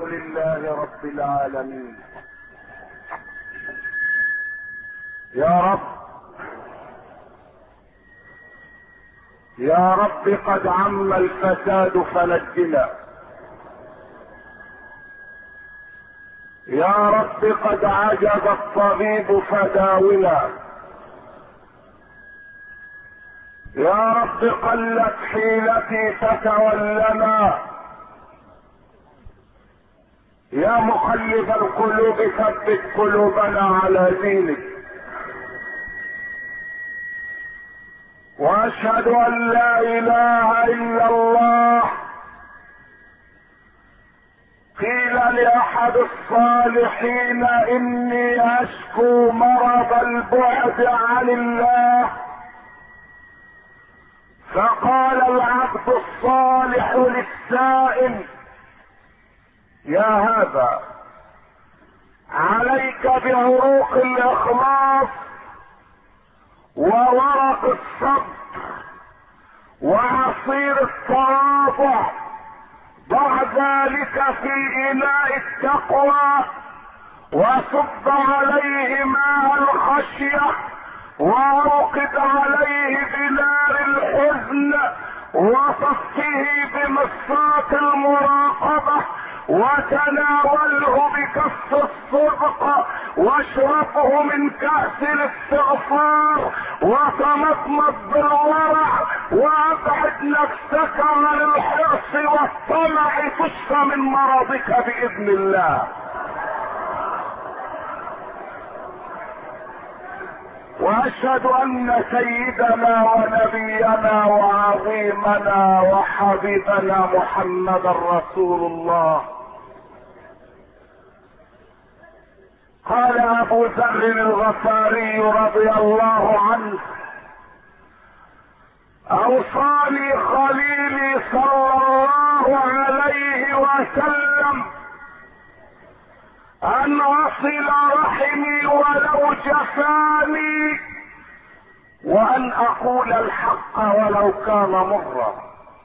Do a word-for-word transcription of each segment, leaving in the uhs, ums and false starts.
لله رب العالمين. يا رب يا رب قد عم الفساد فنجنا. يا رب قد عجز الطبيب فداونا. يا رب قلت حيلتي فتولنا. يا مقلب القلوب ثبت قلوبنا على دينك. واشهد ان لا اله الا الله. قيل لاحد الصالحين اني اشكو مرض البعد عن الله، فقال العبد الصالح للسائل: يا هذا عليك بعروق الاخلاص وورق الصبر وعصير التواضع، ضع ذلك في اناء التقوى وصب عليه ماء الخشيه واوقد عليه بنار الحزن وصفه بمصاة المراقبة وتناوله بكف الصدق واشربه من كأس الاستغفار وتمضمض بالورع وابعد نفسك عن الحرص والطمع تشفى من مرضك بإذن الله. واشهد ان سيدنا ونبينا وعظيمنا وحبيبنا محمدا رسول الله. قال ابو ذر الغفاري رضي الله عنه: اوصاني خليلي صلى الله عليه وسلم ان اصل رحمي ولو جفاني وان اقول الحق ولو كان مرا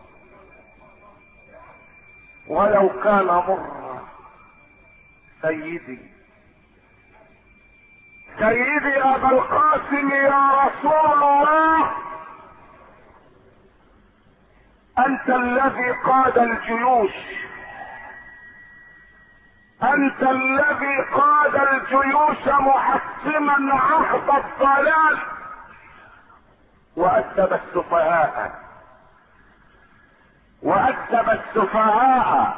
ولو كان مرا. سيدي سيدي ابا القاسم يا رسول الله، انت الذي قاد الجيوش، انت الذي قاد الجيوش محسما عهد الضلال وادب السفهاء وادب السفهاء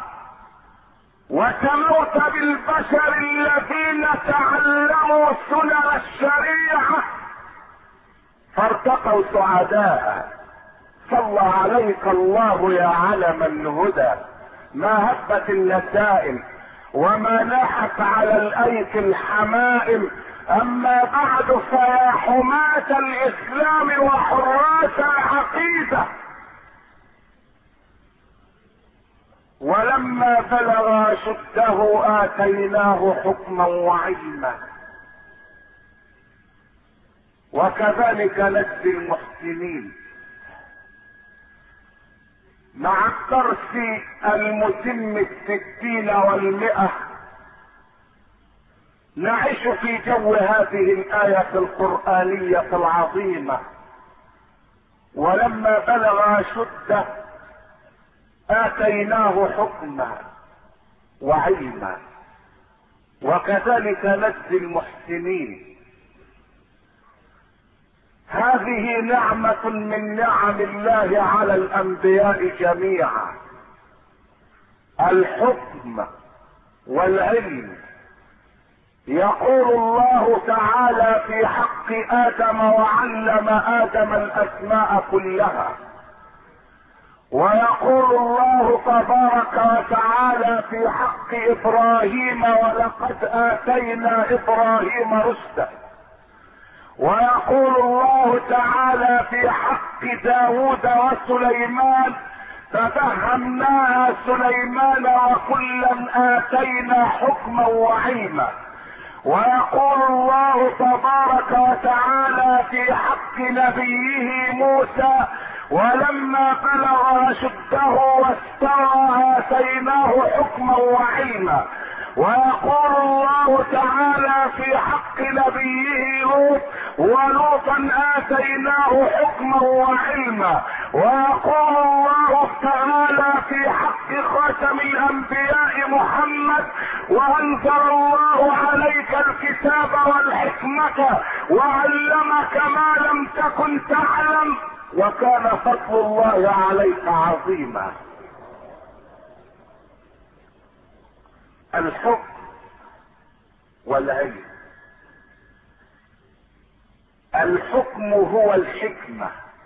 وتموت بالبشر الذين تعلموا سنن الشريعة فارتقوا سعداء. صلى عليك الله يا علم الهدى، ما هبت النسائم وما ناحت على الايك الحمائم. اما بعد فيا حماة الاسلام وحراس العقيدة، ولما بلغ اشده اتيناه حكما وعلما، وكذلك نجزي المحسنين. مع الدرس المتم الستين والمئة نعيش في جو هذه الآية القرآنية العظيمة: ولما بلغ أشده آتيناه حكما وعلما وكذلك نجزي المحسنين. هذه نعمة من نعم الله على الأنبياء جميعا، الحكم والعلم. يقول الله تعالى في حق آدم: وعلم آدم الأسماء كلها. ويقول الله تبارك وتعالى في حق إبراهيم: ولقد آتينا إبراهيم رشده. ويقول الله تعالى في حق داود وسليمان: ففهمناها سليمان وكلا آتينا حكما وعلما. ويقول الله تبارك وتعالى في حق نبيه موسى: ولما بلغ اشده واستوى اتيناه حكما وعلما. ويقول الله تعالى في حق نبيه لوط: ولوطا اتيناه حكما وعلما. ويقول الله تعالى في حق خاتم الانبياء محمد: وانزل الله عليك الكتاب والحكمة وعلمك ما لم تكن تعلم وكان فضل الله عليك عظيما. الحكم والعلم. الحكم هو الحكمة،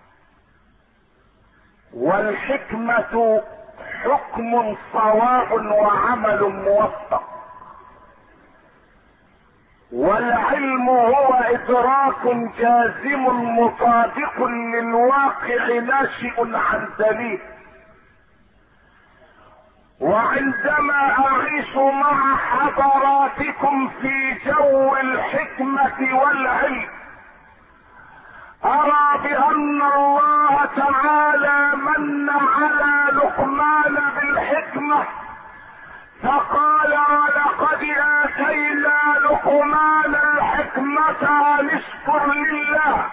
والحكمة حكم صواب وعمل موفق، والعلم هو ادراك جازم مطابق للواقع ناشئ عن دليل. وعندما اعيش مع حضراتكم في جو الحكمة والعلم ارى بان الله تعالى من على لقمان بالحكمة فقال: ولقد اتينا لقمان الحكمة ان اشكر لله.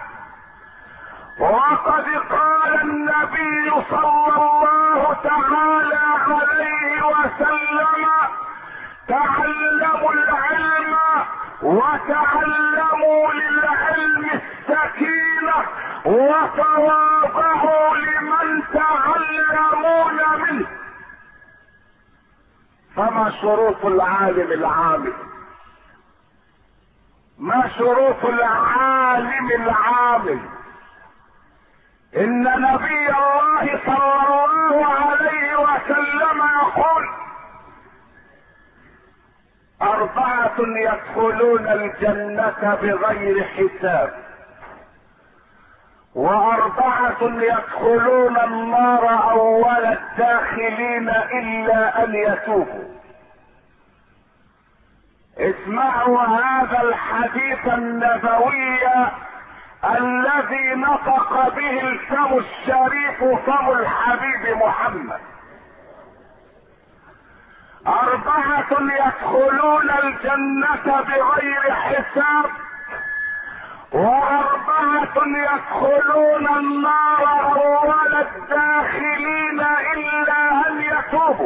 وقد قال النبي صلى الله تعالى عليه وسلم: تعلموا العلم وتعلموا للعلم السكينة وتواضعوا لمن تعلمون منه. فما شروط العالم العامل؟ ما شروط العالم العامل؟ ان نبي الله صلى الله عليه وسلم يقول: اربعة يدخلون الجنة بغير حساب، واربعة يدخلون النار اول الداخلين الا ان يتوبوا. اسمعوا هذا الحديث النبوي الذي نطق به الفم الشريف فم الحبيب محمد. اربعة يدخلون الجنة بغير حساب، واربعة يدخلون النار اول الداخلين الا ان يتوبوا.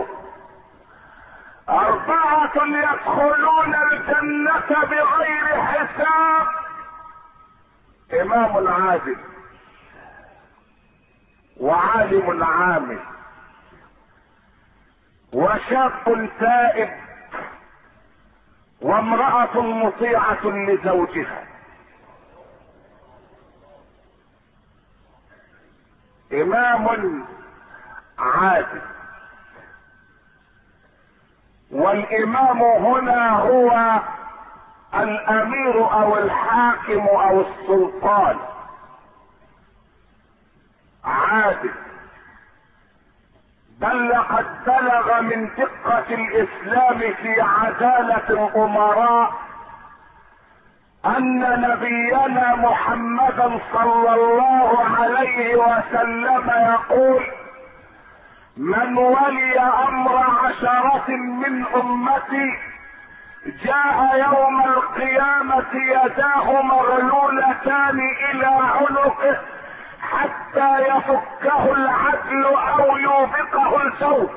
اربعة يدخلون الجنة بغير حساب: امام عادل، وعالم عامل، وشاب تائب، وامرأة مطيعة لزوجها. امام عادل، والامام هنا هو الامير او الحاكم او السلطان. عادل، بل لقد بلغ من دقة الاسلام في عدالة الامراء ان نبينا محمدا صلى الله عليه وسلم يقول: من ولي امر عشرة من امتي جاء يوم القيامة يداه مغلولتان الى عنقه حتى يفكه العدل او يوبقه الجور.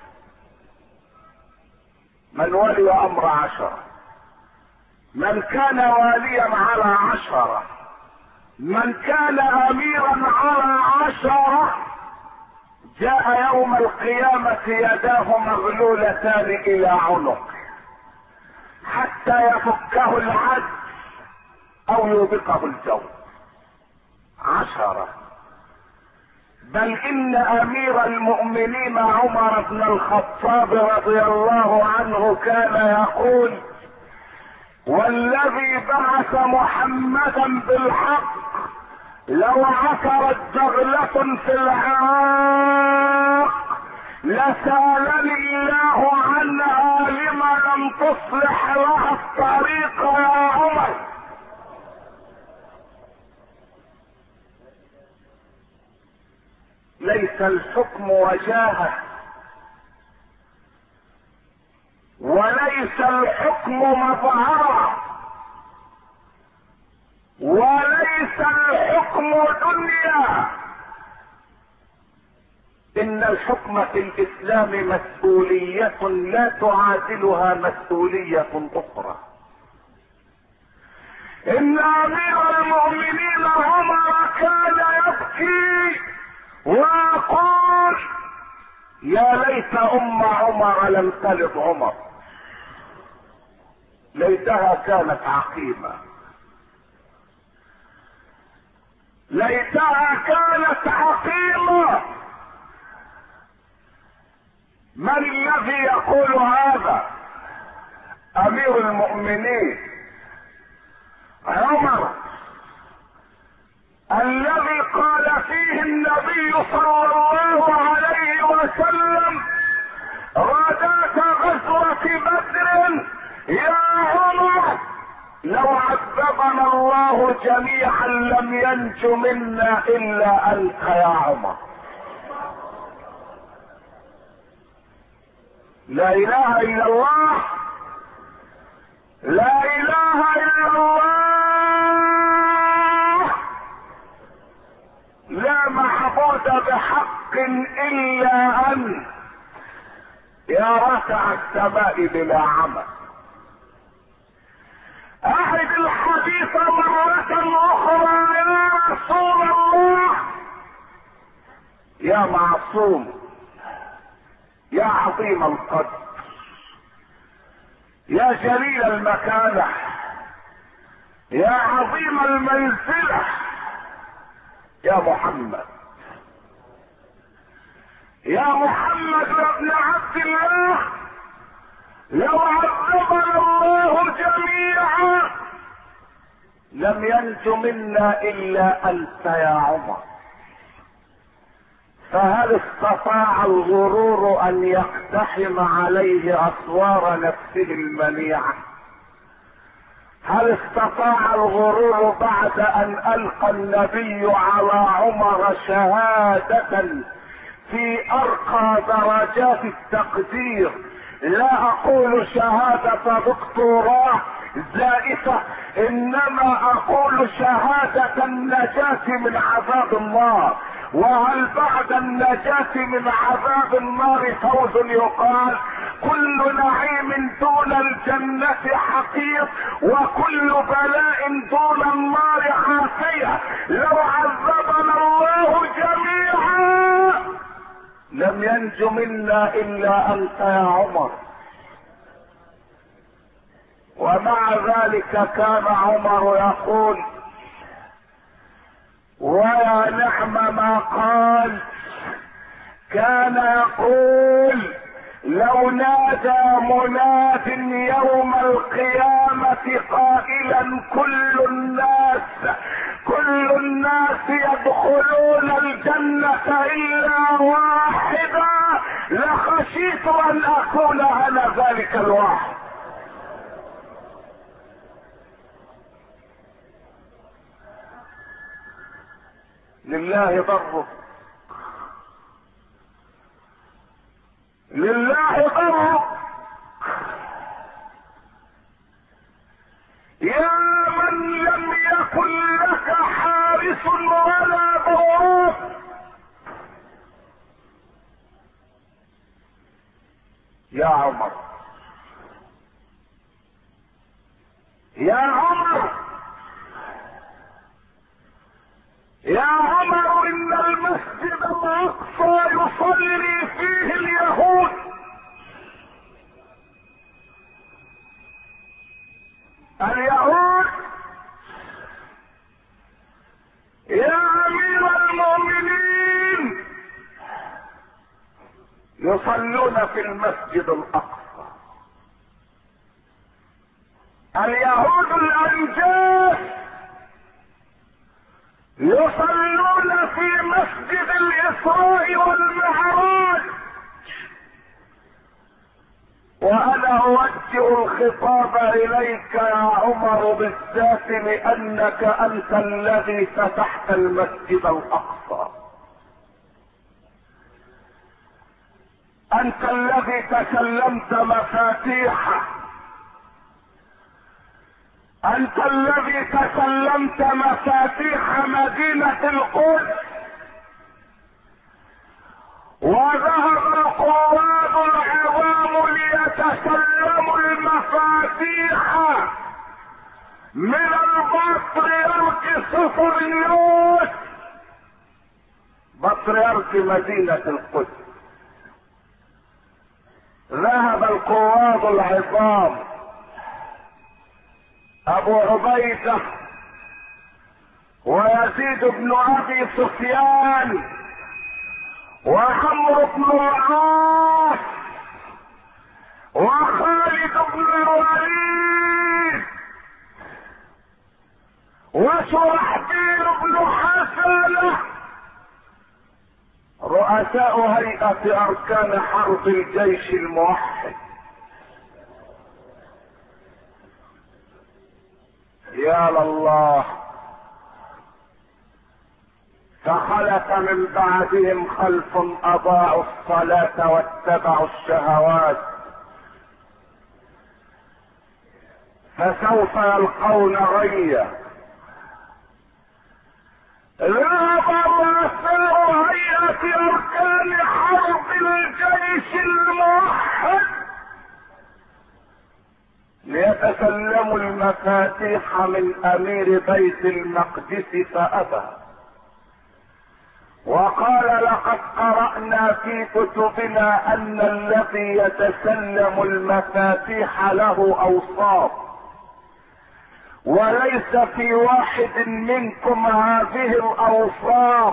من ولي امر عشرة، من كان واليا على عشرة، من كان اميرا على عشرة، جاء يوم القيامة يداه مغلولتان الى عنقه حتى يفكه العدل او يوبقه الجور. عشرة. بل ان امير المؤمنين عمر بن الخطاب رضي الله عنه كان يقول: والذي بعث محمدا بالحق لو عثرت جغلة في العراق لسألني الله عنها لما لم تصلح لها الطريق يا عمر. ليس الحكم وجاهة، وليس الحكم مظهرا، وليس الحكم دنيا. ان الحكم في الاسلام مسؤولية لا تعادلها مسؤولية اخرى. ان امير المؤمنين عمر كان يبكي ويقول يا ليت ام عمر لم تلد عمر، ليتها كانت عقيمة، ليتها كانت عقيمة. من الذي يقول هذا؟ امير المؤمنين عمر، الذي قال فيه النبي صلى الله عليه وسلم غداة غزوة بدر يا عمر لو عذبنا الله جميعا لم ينج منا الا انت يا عمر. لا اله الا الله، لا اله الا الله، لا معبود بحق الا انت يا رافع السماء بلا عمل. اعد الحديث مرة اخرى يا رسول الله، يا معصوم، يا عظيم القدر، يا جليل المكانة، يا عظيم المنزلة، يا محمد، يا محمد يا ابن عبد الله، لو عذبنا الله جميعا لم ينج منا الا انت يا عمر. فهل استطاع الغرور ان يقتحم عليه اسوار نفسه المنيعة؟ هل استطاع الغرور بعد ان القى النبي على عمر شهادة في ارقى درجات التقدير، لا اقول شهادة دكتوراه زائفة، انما اقول شهادة النجاة من عذاب النار؟ وهل بعد النجاة من عذاب النار فوز يقال؟ كل نعيم دون الجنة حقير، وكل بلاء دون النار عافية. لو عذبنا الله جميعا لم ينج منا الا انت يا عمر. ومع ذلك كان عمر يقول ويا نعم ما قال، كان يقول لو نادى مناد يوم القيامة قائلا كل الناس كل الناس يدخلون الجنة الا واحدا لخشيت ان اكون انا ذلك الواحد. لله ضره، لله ضره، يا من لم يكن لك حارس ولا بواب، يا عمر، يا عمر، يا عمر، ان المسجد الاقصى يصلي فيه اليهود، اليهود يا امير المؤمنين يصلون في المسجد الاقصى، اليهود الانجاس يصلون في مسجد الاسراء والمعراج. وانا اوجه الخطاب اليك يا عمر بالذات لانك انت الذي فتحت المسجد الاقصى. انت الذي تسلمت مفاتيحه، انت الذي تسلمت مفاتيح مدينة القدس، وذهب القواد العظام ليتسلموا المفاتيح من البطريرك صفريوس بطريرك مدينة القدس. ذهب القواد العظام ابو عبيدة ويزيد بن ابي سفيان وعمرو بن العاص وخالد بن الوليد وشرحبيل بن حسنة، رؤساء هيئة اركان حرب الجيش الموحد. يا لله، فخلف من بعدهم خلف اضاعوا الصلاة واتبعوا الشهوات، فسوف يلقون غيا. ذهب رؤساء هيئة اركان حرب الجيش الموحد ليتسلموا المفاتيح من امير بيت المقدس فابى، وقال لقد قرأنا في كتبنا ان الذي يتسلم المفاتيح له اوصاف، وليس في واحد منكم هذه الاوصاف،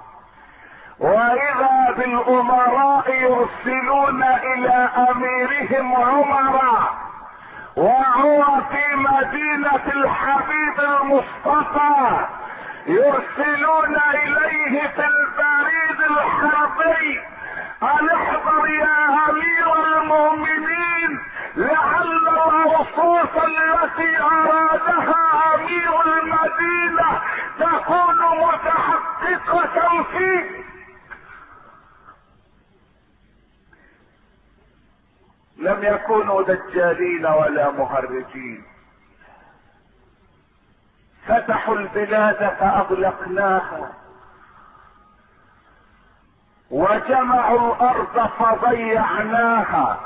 واذا بالامراء يرسلون الى اميرهم عمر وهو في مدينة الحبيب المصطفى، يرسلون اليه في البريد الحربي ان احضر يا امير المؤمنين لعل الاوصاف التي ارادها امير المدينة تكون متحققة فيه. لم يكونوا دجالين ولا مهرجين، فتحوا البلاد فاغلقناها، وجمعوا الارض فضيعناها،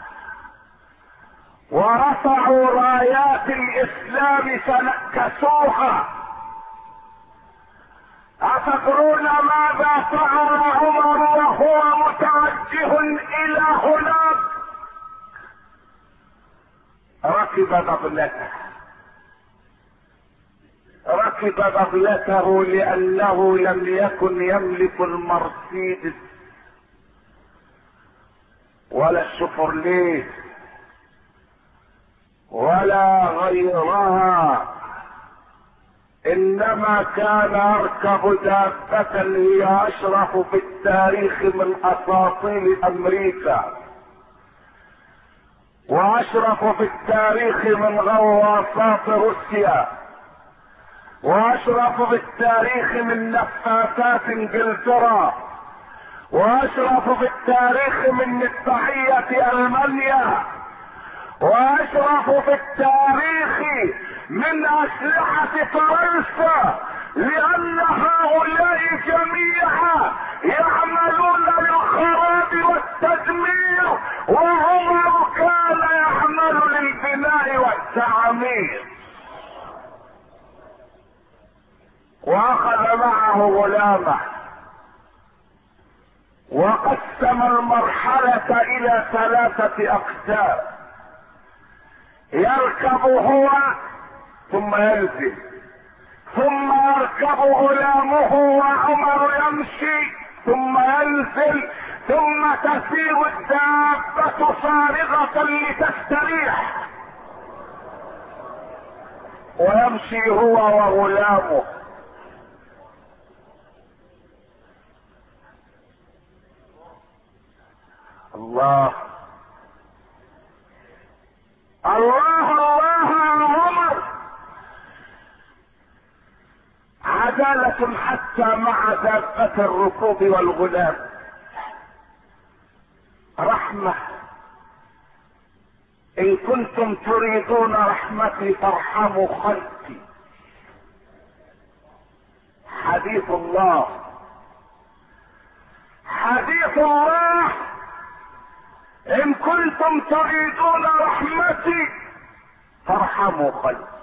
ورفعوا رايات الاسلام فنكسوها. اتدرون ماذا فعل عمر وهو متوجه الى هناك؟ ركب بغلته، ركب بغلته لانه لم يكن يملك المرسيدس ولا الشفرليه ولا غيرها، انما كان يركب دابة هي اشرف في التاريخ من اساطيل امريكا، واشرف في التاريخ من غواصات روسيا، واشرف في التاريخ من نفاثات انجلترا، واشرف في التاريخ من مدفعية المانيا، واشرف في التاريخ من اسلحة فرنسا، لان هؤلاء جميعا يعملون للخراب والتدمير، وعمر كان يعمل للبناء والتعمير. واخذ معه غلامه وقسم المرحلة الى ثلاثة اقسام، يركب هو ثم ينزل، ثم يركب غلامه وعمر يمشي ثم ينزل، ثم تسير الدابة فارغة لتستريح، ويمشي هو وغلامه. الله الله الله يا عمر، عدالة حتى مع دابة الركوب والغلام. الرحمة. ان كنتم تريدون رحمتي فارحموا خلقي. حديث الله، حديث الله. ان كنتم تريدون رحمتي فارحموا خلقي.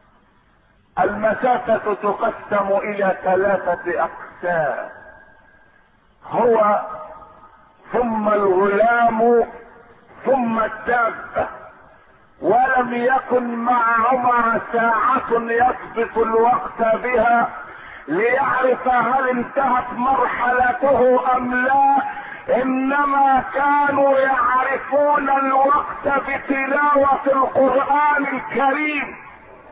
المسافة تقسم الى ثلاثة اقسام: هو ثم الغلام ثم الدابة. ولم يكن مع عمر ساعة يسبق الوقت بها ليعرف هل انتهت مرحلته ام لا، انما كانوا يعرفون الوقت بتلاوة القرآن الكريم.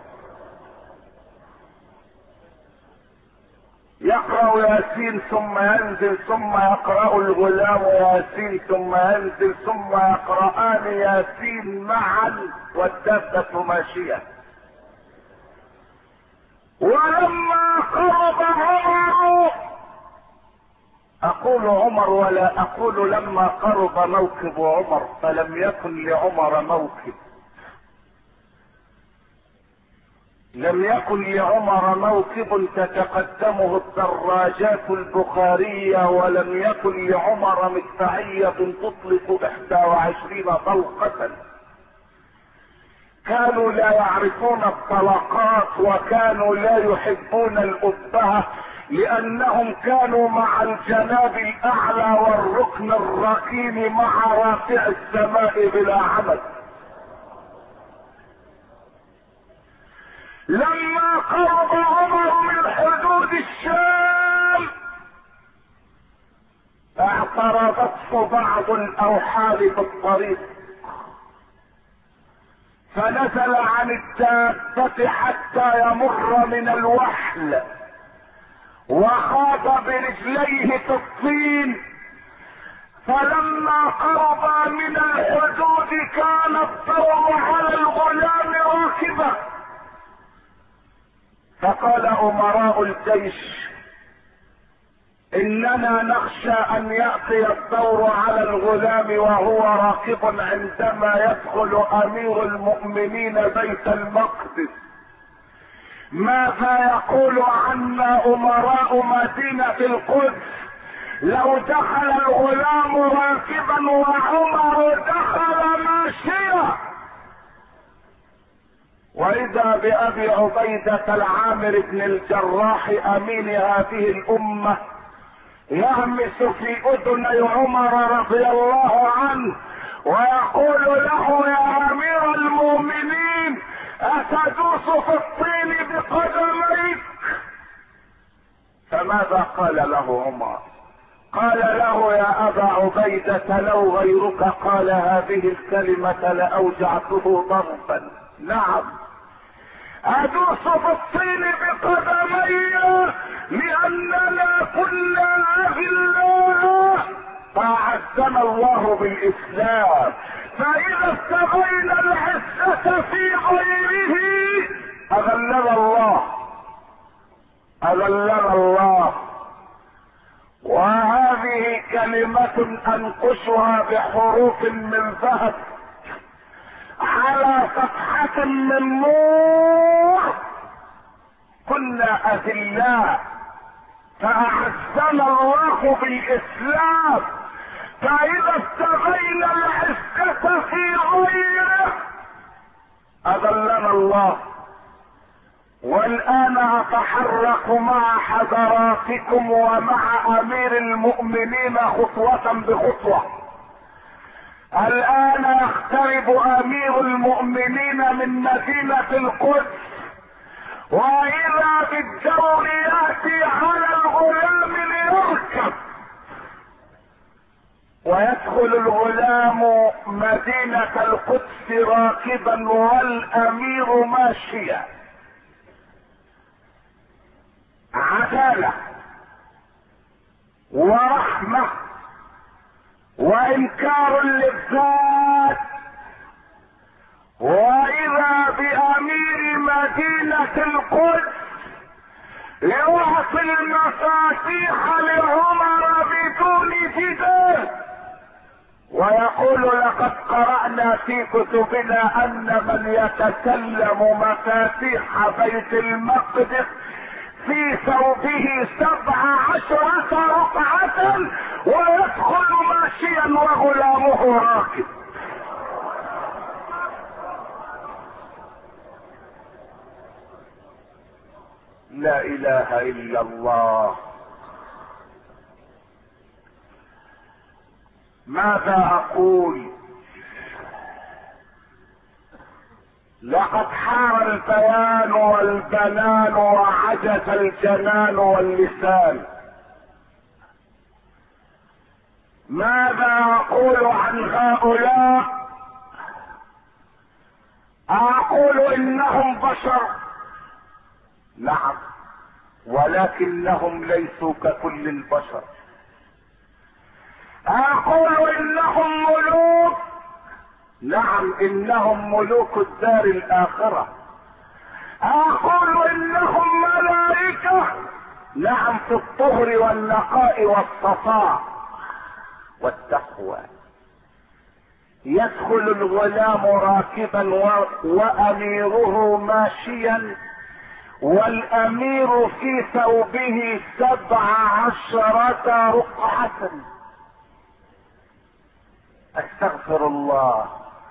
يقرأ ياسين ثم ينزل، ثم يقرأ الغلام ياسين ثم ينزل، ثم يقرآن ياسين معا والدابة ماشية. ولما قرب عمر، اقول عمر ولا اقول لما قرب موكب عمر، فلم يكن لعمر موكب، لم يكن لعمر موكب تتقدمه الدراجات البخارية، ولم يكن لعمر مدفعية تطلق احدى وعشرين طلقة. كانوا لا يعرفون الطلقات، وكانوا لا يحبون الأبهة، لأنهم كانوا مع الجناب الأعلى والركن الركين مع رافع السماء بلا عمد. لما قرب عمر من حدود الشام اعترضته بعض الأوحال في الطريق، فنزل عن الدابة حتى يمر من الوحل، وخاض برجليه في الطين. فلما قرب من الحدود كان الضوء على الغلام راكبا، فقال امراء الجيش: اننا نخشى ان يأتي الدور على الغلام وهو راكب عندما يدخل امير المؤمنين بيت المقدس. ماذا يقول عنا امراء مدينة القدس لو دخل الغلام راكبا وعمر دخل ماشيا؟ واذا بابي عبيدة العامر بن الجراح امين هذه الامة يهمس في اذني عمر رضي الله عنه ويقول له: يا امير المؤمنين، اتدوس في الطين بقدميك؟ فماذا قال له عمر؟ قال له: يا ابا عبيدة، لو غيرك قال هذه الكلمة لاوجعته ضربا. نعم، ادوس في الطين بقدمي لاننا كنا اذلاء، فاعزنا الله بالاسلام، فاذا استغينا العزة في غيره اذلنا الله، اذلنا الله. وهذه كلمة انقشها بحروف من ذهب على صفحة من نور: كنا اذلاء فاعزنا الله بالاسلام، فاذا استغينا العزة في غيره اذلنا الله. والان اتحرك مع حضراتكم ومع امير المؤمنين خطوة بخطوة. الان يقترب امير المؤمنين من مدينة القدس، واذا بالدور ياتي على الغلام ليركب، ويدخل الغلام مدينة القدس راكبا والامير ماشيا. عدالة ورحمة وانكار للذات. واذا بامير مدينة القدس يعطي المفاتيح لعمر بدون جدال. ويقول لقد قرأنا في كتبنا ان من يتسلم مفاتيح بيت المقدس في ثوبه سبع عشرة رقعة ويدخل ماشيا وغلامه راكب. لا اله الا الله. ماذا اقول؟ لقد حار البيان والبنان وعجز الجنان واللسان. ماذا اقول عن هؤلاء؟ اقول انهم بشر، نعم، ولكنهم ليسوا ككل البشر. اقول انهم ملوك، نعم، انهم ملوك الدار الاخرة. اقول انهم ملائكة، نعم، في الطهر والنقاء والصفاء والتقوى. يدخل الغلام راكبا و... واميره ماشيا، والامير في ثوبه سبع عشرة رقعة. استغفر الله،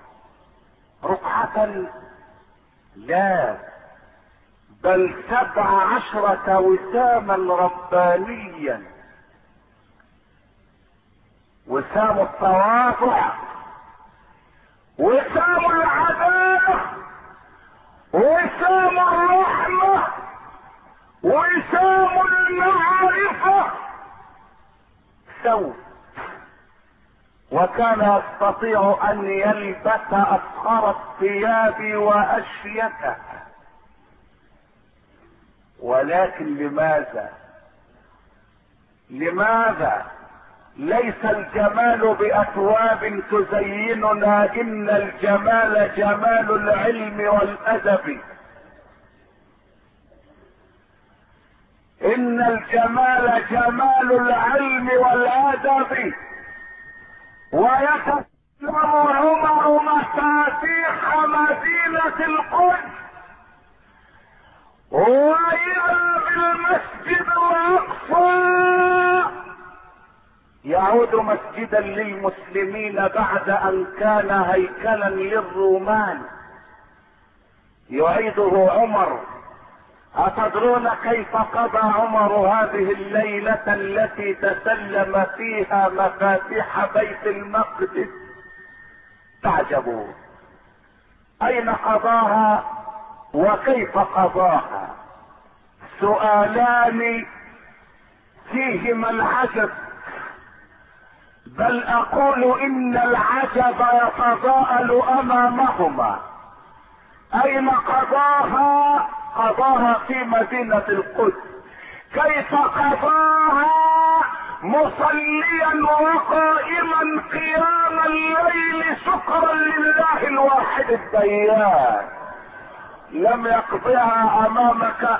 رقعة؟ لا، بل سبع عشرة وساما ربانيا. وسام التواضع، وسام العدالة، وسام الرحمة، وسام المعرفة. ثوب، وكان يستطيع ان يلبس افخر الثياب واشيكها. ولكن لماذا لماذا ليس الجمال باثواب تزيننا، ان الجمال جمال العلم والادب. ان الجمال جمال العلم والادب. ويتسلم عمر مفاتيح مدينة القدس، وإذا بالمسجد الأقصى يعود مسجدا للمسلمين بعد أن كان هيكلا للرومان. يعيده عمر. أتدرون كيف قضى عمر هذه الليلة التي تسلم فيها مفاتيح بيت المقدس؟ تعجبوا. أين قضاها وكيف قضاها؟ سؤالان فيهما العجب، بل أقول إن العجب يتضاءل أمامهما. أين قضاها؟ قضاها في مدينة القدس. كيف قضاها؟ مصليا وقائما قيام الليل شكرا لله الواحد الديان. لم يقضيها امام كأس،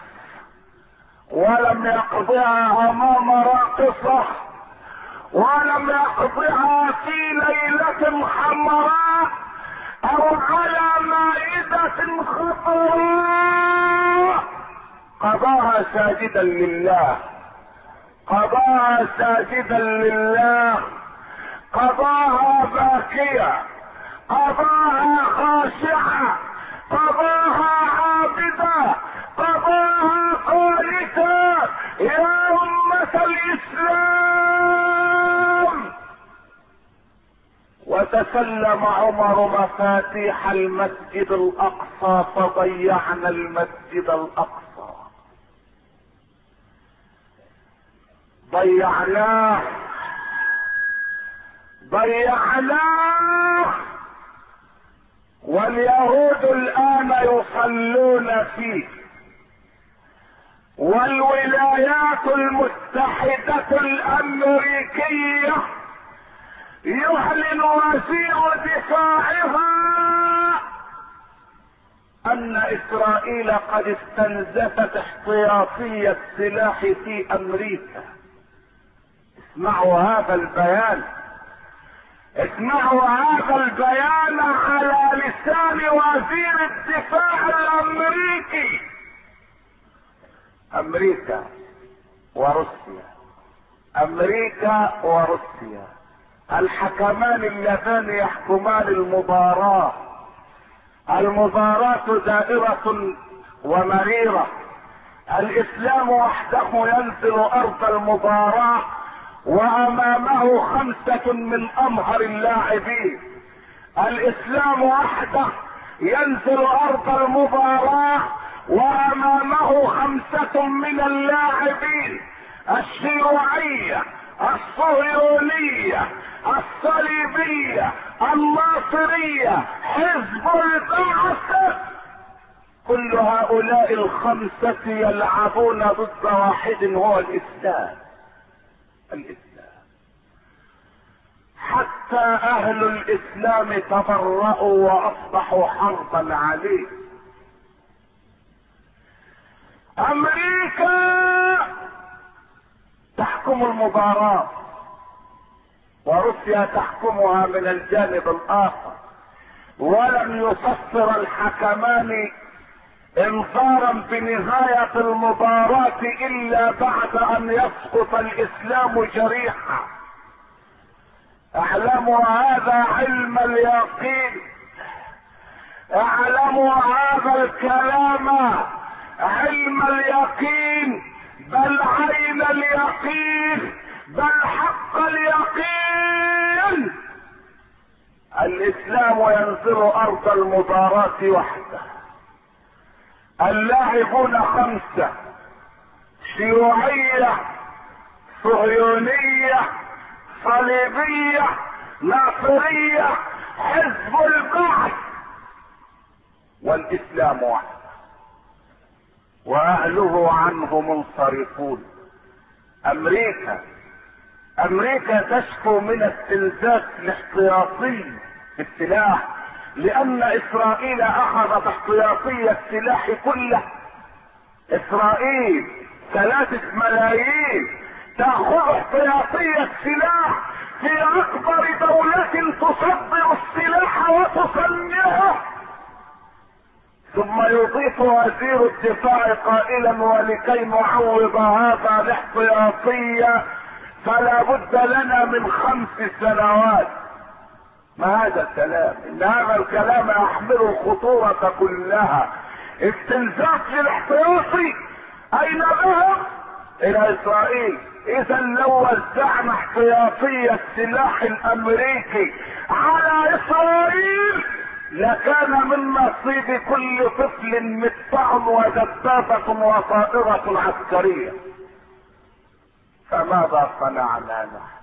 ولم يقضيها امام راقصة، ولم يقضيها في ليلة حمراء او على مائدة خضراء. قضاها ساجدا لله، قضاها ساجدا لله، قضاها باكية، قضاها خاشعة، قضاها عابدة، قضاها قانتة. يا أمة الإسلام، وتسلم عمر مفاتيح المسجد الأقصى فضيعنا المسجد الأقصى، ضيعناه ضيعناه. واليهود الآن يصلون فيه، والولايات المتحدة الأمريكية يعلن وزير دفاعها ان اسرائيل قد استنزفت احتياطي السلاح في امريكا. اسمعوا هذا البيان. اسمعوا هذا البيان على لسان وزير الدفاع الامريكي. امريكا وروسيا، امريكا وروسيا الحكمان اللذان يحكمان المباراة. المباراة دائرة ومريرة. الاسلام وحده ينزل ارض المباراة وامامه خمسة من امهر اللاعبين. الاسلام وحده ينزل ارض المباراة وامامه خمسة من اللاعبين: الشيوعية، الصهيونية، الصليبية، الناصرية، حزب البعث. كل هؤلاء الخمسة يلعبون ضد واحد هو الاسلام. الاسلام. حتى اهل الاسلام تبرأوا واصبحوا حربا عليه. امريكا تحكم المباراة وروسيا تحكمها من الجانب الاخر، ولم يصفر الحكمان انذارا بنهاية المباراة الا بعد ان يسقط الاسلام جريحا. اعلموا هذا علم اليقين، اعلموا هذا الكلام علم اليقين، بل عين اليقين، بل حق اليقين. الاسلام ينزل ارض المباراة وحده. اللاعبون خمسة: شيوعية، صهيونية، صليبية، ناصرية، حزب البعث، والاسلام وحده، واهله عنه منصرفون. امريكا امريكا تشكو من استنزاف الاحتياطي بالسلاح، لان اسرائيل اخذت احتياطي السلاح كله. اسرائيل ثلاثة ملايين تاخذ احتياطي السلاح في اكبر دولة تصدر السلاح وتصنعه. ثم يضيف وزير الدفاع قائلا: ولكي نعوض هذا الاحتياطي فلا بد لنا من خمس سنوات. ما هذا الكلام؟ ان هذا الكلام يحمل الخطورة كلها. استنزاف للاحتياطي اين ذهب؟ الى اسرائيل. اذا لو وزعنا احتياطي السلاح الامريكي على اسرائيل لكان من نصيب كل طفل مدفع ودبابة وطائرة عسكرية. فماذا صنعنا نحن؟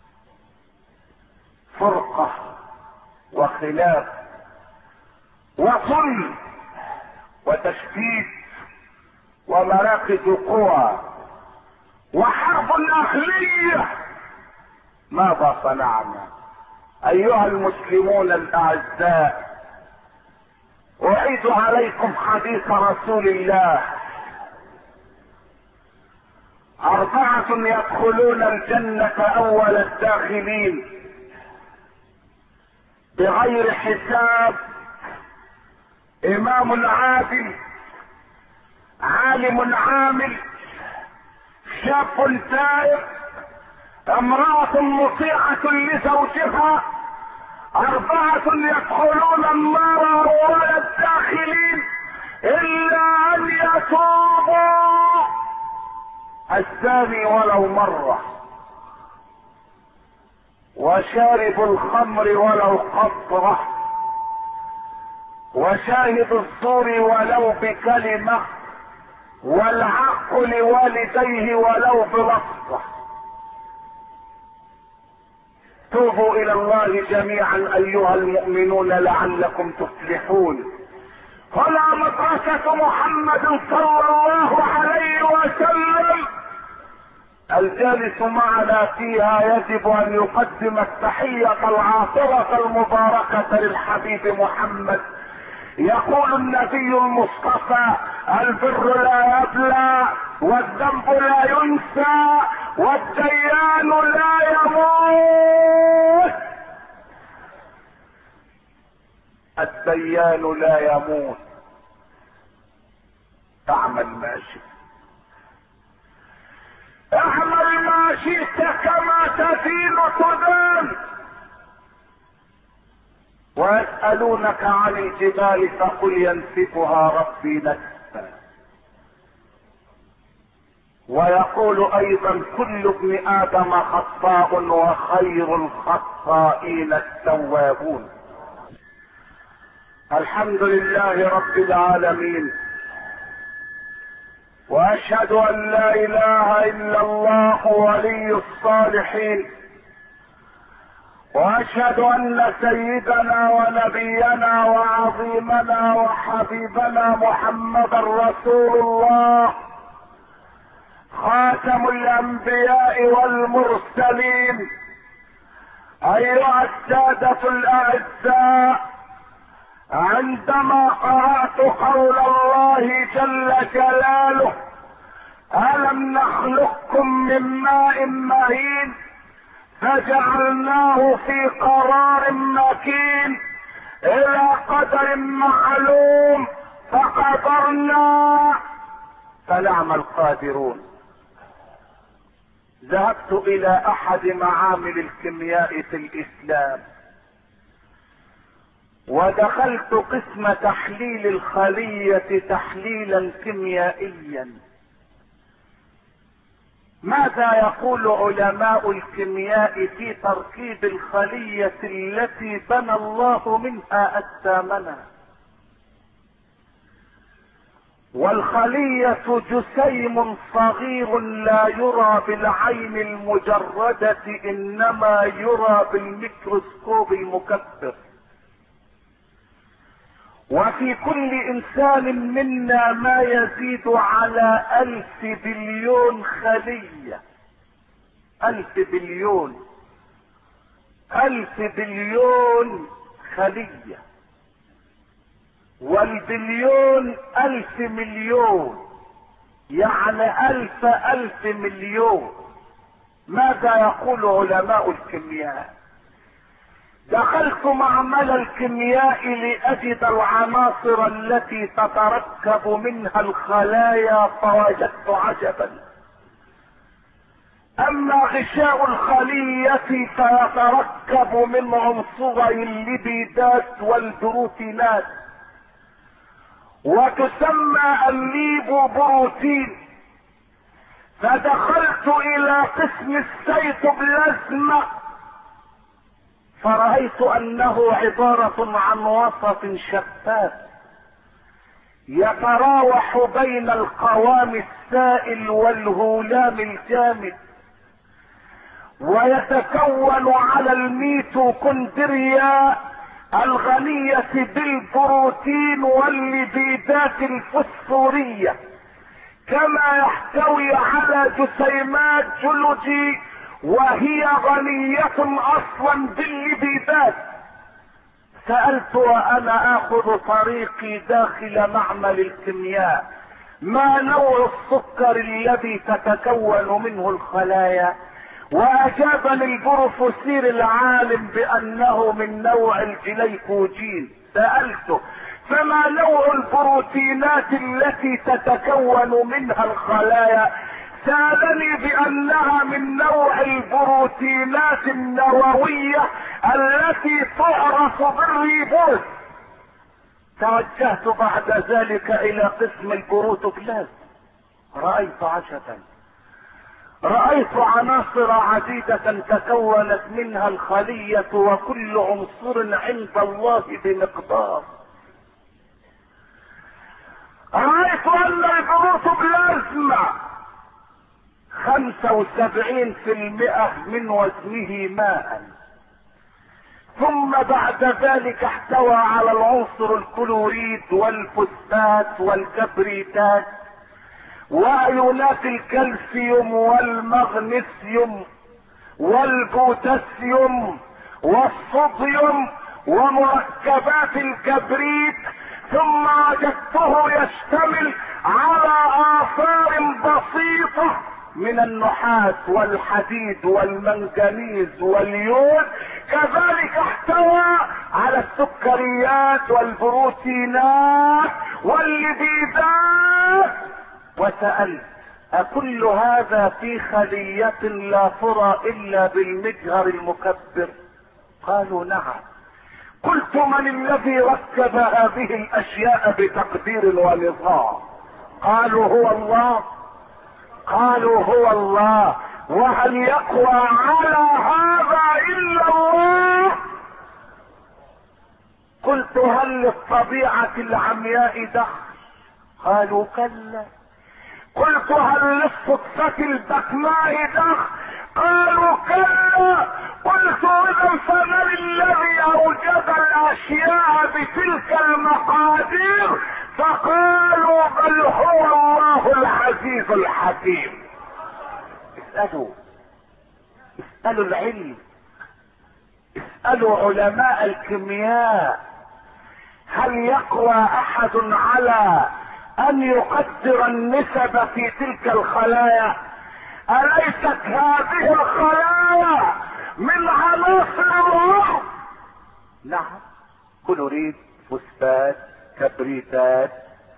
فرقة وخلاف وصلب وتشتيت ومراكز قوى وحرب أهلية. ماذا صنعنا؟ ايها المسلمون الاعزاء، اعيد عليكم حديث رسول الله: اربعة يدخلون الجنة اول الداخلين بغير حساب: امام عادل، عالم عامل، شاب تائب، امرأة مطيعة لزوجها. اربعة يدخلون النار اول الداخلين الا ان يتوبوا: الزاني ولو مرة، وشارب الخمر ولو قطرة، وشاهد الزور ولو بكلمة، والعق لوالديه ولو بلفظة. توبوا الى الله جميعا ايها المؤمنون لعلكم تفلحون. هنا مدرسة محمد صلى الله عليه وسلم. الجالس معنا فيها يجب ان يقدم التحية العاطرة المباركة للحبيب محمد. يقول النبي المصطفى: البر لا يبلى، والذنب لا ينسى، والديان لا يموت. الديان لا يموت. اعمل ما شئت، اعمل ما شئت كما تدين تدان. ويسألونك عن الجبال فقل ينسفها ربي نسفا. ويقول ايضا كل ابن ادم خطاء وخير الخطائين التوابون. الحمد لله رب العالمين، واشهد ان لا اله الا الله ولي الصالحين، واشهد ان سيدنا ونبينا وعظيمنا وحبيبنا محمدا رسول الله خاتم الانبياء والمرسلين. ايها السادة الاعزاء، عندما قرأت قول الله جل جلاله ألم نخلقكم من ماء مهين فجعلناه في قرار مكين إلى قدر معلوم فقدرنا فنعم القادرون. ذهبت إلى أحد معامل الكيمياء في الإسلام ودخلت قسم تحليل الخلية تحليلا كيميائيا. ماذا يقول علماء الكيمياء في تركيب الخلية التي بنى الله منها أجسامنا؟ والخلية جسيم صغير لا يرى بالعين المجردة، إنما يرى بالميكروسكوب المكبر. وفي كل انسان منا ما يزيد على الف بليون خلية. الف بليون الف بليون خلية، والبليون الف مليون، يعني الف الف مليون. ماذا يقول علماء الكيمياء؟ دخلت معمل الكيمياء لأجد العناصر التي تتركب منها الخلايا فوجدت عجبا. اما غشاء الخلية فيتركب من عنصري الليبيدات والبروتينات، وتسمى الليبوبروتين. فدخلت الى قسم السيتوبلازم فرأيت انه عبارة عن وسط شفاف يتراوح بين القوام السائل والهولام الجامد، ويتكون على الميتوكوندريا الغنية بالبروتين والليبيدات الفسفورية، كما يحتوي على جسيمات جلوجي وهي غنية اصلا بالليبيدات. سألت وانا اخذ طريقي داخل معمل الكيمياء ما نوع السكر الذي تتكون منه الخلايا، واجابني البروفيسور العالم بانه من نوع الجليكوجين. سألته فما نوع البروتينات التي تتكون منها الخلايا؟ سألني بانها من نوع البروتينات النووية التي تعرف بالريبوز. توجهت بعد ذلك الى قسم البروتوبلازم، رأيت عجبا، رأيت عناصر عديدة تكونت منها الخلية، وكل عنصر عند الله بمقدار. رأيت ان البروتوبلازم خمسة وسبعين في المئة من وزنه ماء، ثم بعد ذلك احتوى على العنصر الكلوريد والفوسفات والكبريتات وايونات الكالسيوم والمغنيسيوم والبوتاسيوم والصوديوم ومركبات الكبريت. ثم وجدته يشتمل على آثار بسيطة من النحاس والحديد والمنجنيز واليود، كذلك احتوى على السكريات والبروتينات واللبيدات، وسألت أكل هذا في خلية لا ترى إلا بالمجهر المكبر؟ قالوا نعم. قلت من الذي ركب هذه الأشياء بتقدير ونظام؟ قالوا هو الله. قالوا هو الله. وهل يقوى على هذا إلا الله؟ قلت هل للطبيعة العمياء دخل؟ قالوا كلا. قلت هل للصدفة البكماء دخل؟ قالوا كلا. قلت اذا فمن الذي اوجد الاشياء بتلك المقادير؟ فقالوا بل هو الله العزيز الحكيم. اسألوا اسألوا العلم، اسألوا علماء الكيمياء، هل يقوى احد على ان يقدر النسب في تلك الخلايا؟ أليست هذه الخلايا من عناصر الروح؟ نعم، كلوريد، فوسفات، كبريتات،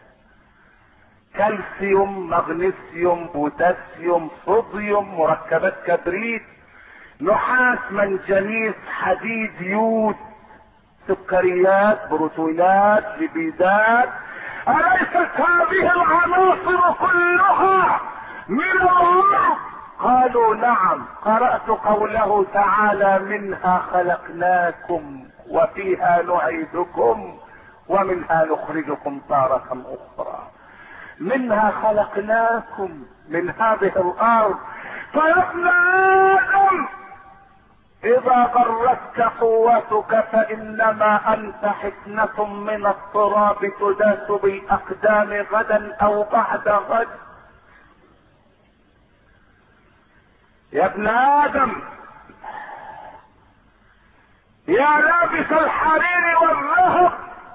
كالسيوم، مغنيسيوم، بوتاسيوم، صوديوم، مركبات كبريت، نحاس، منجنيز، حديد، يود، سكريات، بروتينات، لبيدات. أليست هذه العناصر كلها من الله؟ قالوا نعم. قرأت قوله تعالى منها خلقناكم وفيها نعيدكم ومنها نخرجكم تارة أخرى. منها خلقناكم، من هذه الأرض. فيا ابن آدم إذا غرتك قوتك فإنما أنت حكمة من التراب تداس بالأقدام غدا أو بعد غد. يا ابن آدم يا لابس الحرير والذهب،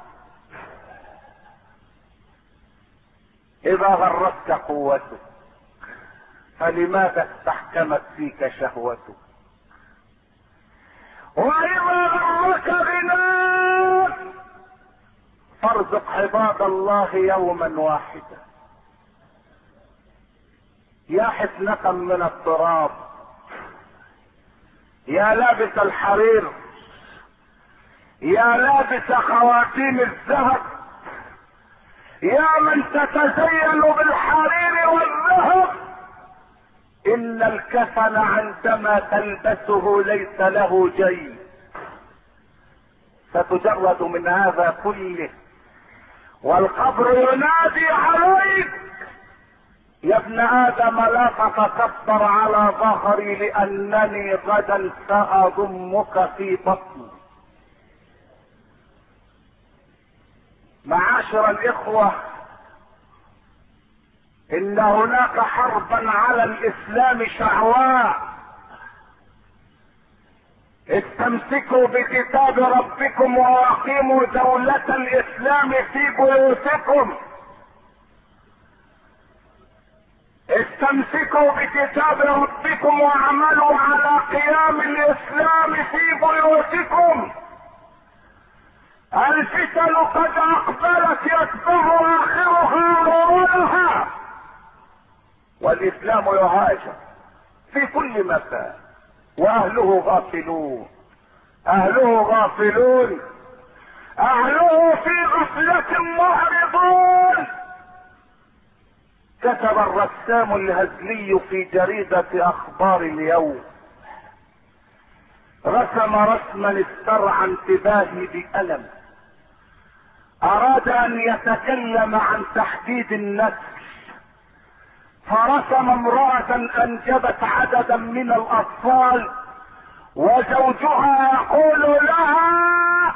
إذا غرتك قوتك فلماذا استحكمت فيك شهوتك؟ وإذا غرك غناك فارزق عباد الله يوما واحدا. يا حفنة من التراب، يا لابس الحرير، يا لابس خواتيم الذهب، يا من تتزين بالحرير والذهب، ان الكفن عندما تلبسه ليس له جيب، ستجرد من هذا كله والقبر ينادي عليك يا ابن ادم لا تتكبر على ظهري لانني غدا ساضمك في بطني. معاشر الاخوة، ان هناك حربا على الاسلام شعواء. استمسكوا بكتاب ربكم واقيموا دولة الاسلام في بيوتكم. استمسكوا بكتاب ربكم واعملوا على قيام الاسلام في بيوتكم. الفتن قد اقبلت يتبع اخرها اولها، والاسلام يهاجر في كل مكان واهله غافلون. اهله غافلون، اهله في غفلة معرضون. كتب الرسام الهزلي في جريدة اخبار اليوم، رسم رسما استرعى انتباهي بألم. اراد ان يتكلم عن تحديد النسل، فرسم امرأة انجبت عددا من الاطفال وزوجها يقول لها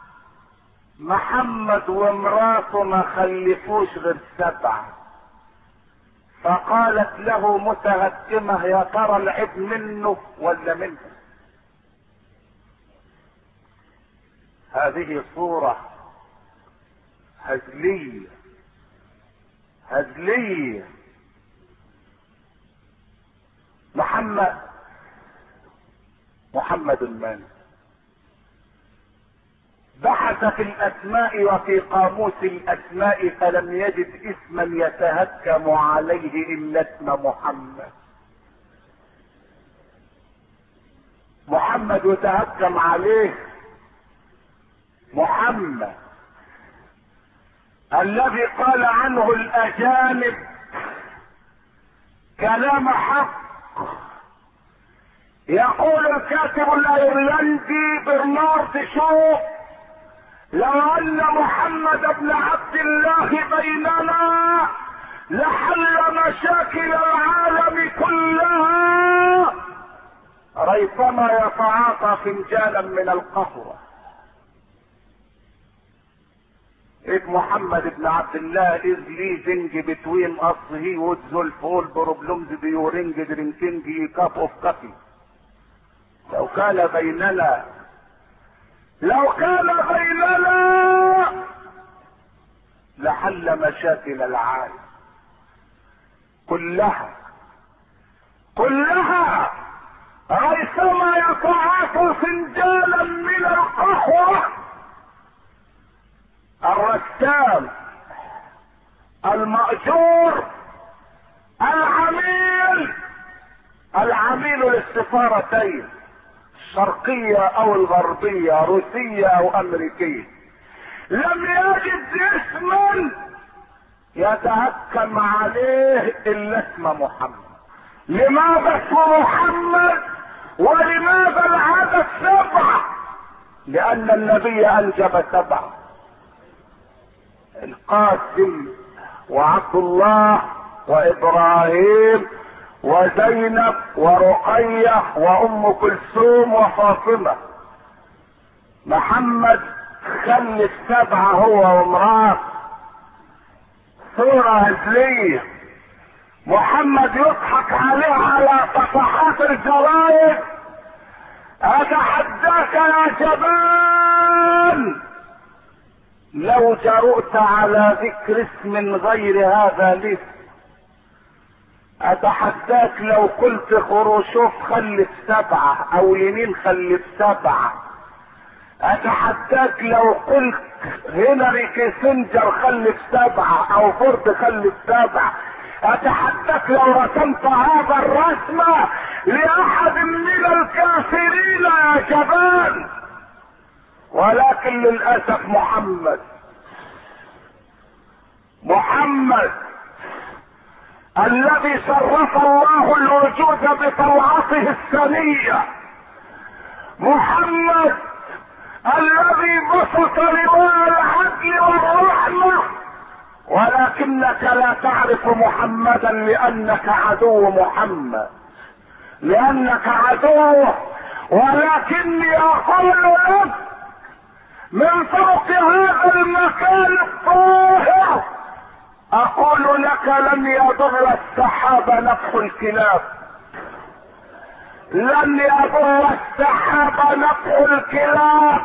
محمد ومراته ما خلفوش غير سبعة. فقالت له متهكمة يا ترى العيب منه ولا منه؟ هذه صورة هزلية هزلية. محمد محمد من؟ بحث في الاسماء وفي قاموس الاسماء فلم يجد اسما يتهكم عليه الا اسم محمد. محمد يتهكم عليه، محمد الذي قال عنه الاجانب كلام حق. يقول الكاتب الايرلندي برنارد شو: لو ان محمد بن عبد الله بيننا لحل مشاكل العالم كلها ريثما يتعاطى فنجانا من القهوة. If Muhammad ibn Abdullah is leading between us, he would solve all problems during drinking a cup of coffee. لو كان بيننا لو كان بيننا لحل مشاكل العالم كلها كلها ريثما يتعاطى فنجانا من القهوة. الرسام، المأجور، العميل العميل للسفارتين الشرقية او الغربية، روسية او امريكية، لم يجد اسما يتهكم عليه الا اسم محمد. لماذا اسم محمد ولماذا العدد سبعة؟ لان النبي انجب سبعة: القاسم وعبد الله وابراهيم وزينب ورقية وام كلثوم وفاطمة. محمد خلف سبعة هو وامرأة، صورة هزلية. محمد يضحك عليه على صفحات الجرائد. اتحداك يا جبان لو جرؤت على ذكر اسم غير هذا الاسم. اتحداك لو قلت خروشوف خلف سبعة او يمين خلف سبعة. اتحداك لو قلت هنري كيسنجر خلف سبعة او فورد خلف سبعة. اتحداك لو رسمت هذا الرسم لاحد من الكافرين يا جبان. ولكن للاسف محمد محمد الذي شرف الله الوجود بطلعته السنية، محمد الذي بسط لواء العدل والرحمة، ولكنك لا تعرف محمدا لانك عدو محمد، لانك عدوه. ولكني اقول لك من فوق هذا المكان الطاهر، اقول لك لن يضر السحاب نفخ الكلاب، لن يضر السحاب نفخ الكلاب،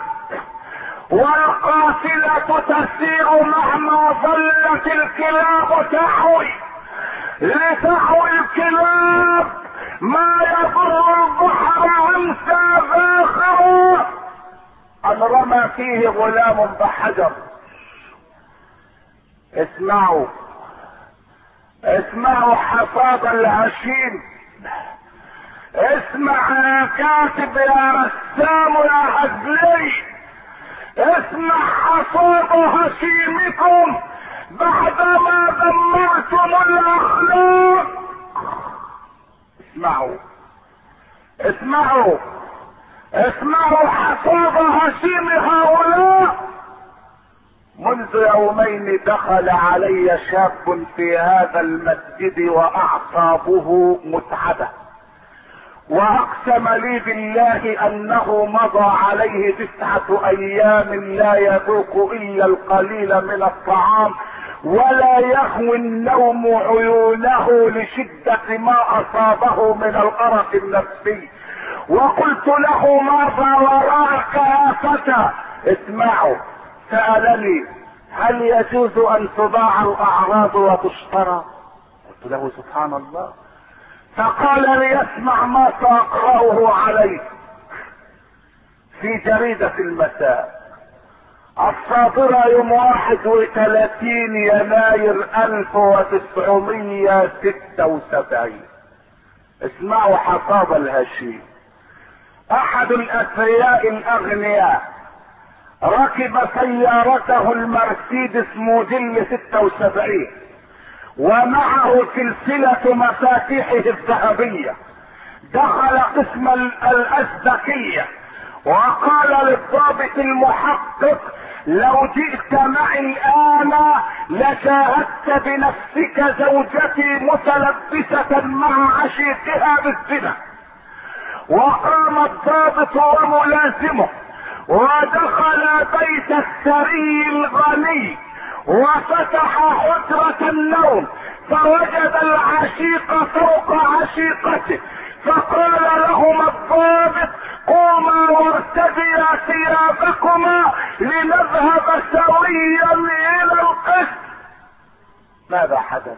والقافلة تسير مهما ظلت الكلاب تحوي، لتحوي الكلاب ما يضر البحر امسى ذاخره ان رمى فيه غلام بحجر. اسمعوا اسمعوا حصاد الهشيم، اسمع يا كاتب يا رسام يا هزلي، اسمع حصاد هشيمكم بعدما دمرتم الاخلاق. اسمعوا اسمعوا اسمعوا حصاد هشيم هؤلاء. منذ يومين دخل علي شاب في هذا المسجد واعصابه متعبة، واقسم لي بالله انه مضى عليه تسعة ايام لا يذوق الا القليل من الطعام ولا يهوي النوم عيونه لشدة ما اصابه من الارق النفسي. وقلت له ماذا وراءك يا فتى؟ اسمعوا، سألني هل يجوز ان تباع الاعراض وتشترى؟ قلت له سبحان الله. فقال لي اسمع ما سأقرأه عليك في جريدة المساء. الصادرة يوم واحد وثلاثين يناير الف وتسعمية ستة وسبعين. اسمعوا حصاد الهشيم. احد الاثرياء الاغنياء ركب سيارته المرسيدس موديل ستة وسبعين ومعه سلسلة مفاتيحه الذهبية. دخل قسم الازبكية وقال للضابط المحقق: لو جئت معي الان لشاهدت بنفسك زوجتي متلبسة مع عشيقها بالزنا. وقام الضابط وملازمه ودخل بيت الثري الغني وفتح حجرة النوم فوجد العشيق فوق عشيقته، فقال لهما الضابط: قوما وارتديا ثيابكما لنذهب سويا الى القسم. ماذا حدث؟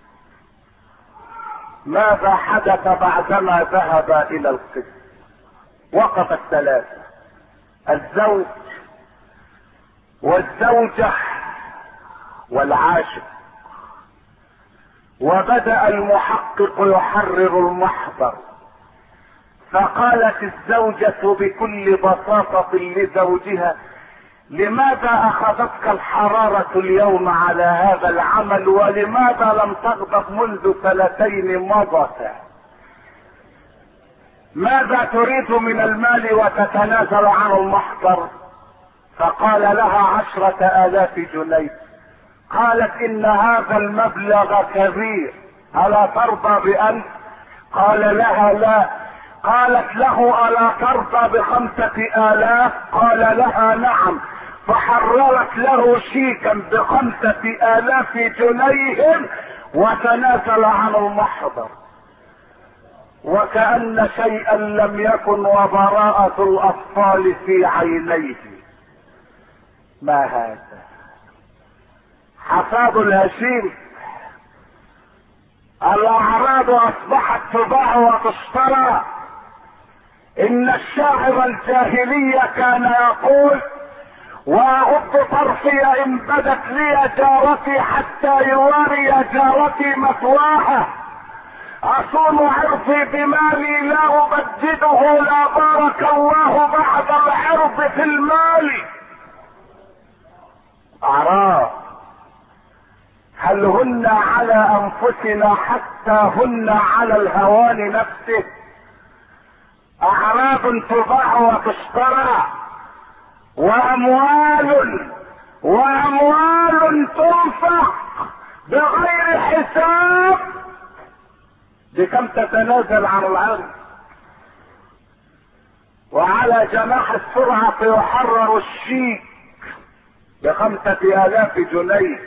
ماذا حدث بعدما ذهب الى القسم؟ وقف الثلاثة: الزوج والزوجة والعاشق. وبدأ المحقق يحرر المحضر، فقالت الزوجة بكل بساطة لزوجها: لماذا اخذتك الحرارة اليوم على هذا العمل، ولماذا لم تغضب منذ سنتين مضتا؟ ماذا تريد من المال وتتنازل عن المحضر؟ فقال لها: عشرة الاف جنيه. قالت: ان هذا المبلغ كبير، الا ترضى بألف؟ قال لها: لا. قالت له: الا ترضى بخمسة الاف؟ قال لها: نعم. فحررت له شيكا بخمسة الاف جنيه وتنازل عن المحضر، وكأن شيئا لم يكن وبراءة الاطفال في عينيه. ما هذا؟ حصاد الهشيم. الاعراض اصبحت تباع وتشترى. ان الشاعر الجاهلي كان يقول: واغض طرفي ان بدت لي جارتي حتى يواري جارتي مثواها. اصون عرضي بمالي لا ابدده، لا بارك الله بعد العرض في المال. اعراض. هل هن على انفسنا حتى هن على الهوان نفسه؟ اعراض تباع وتشترى، واموال واموال تنفق بغير حساب. بكم تتنازل عن العرض؟ وعلى جناح السرعة يحرر الشيك بخمسة الاف جنيه.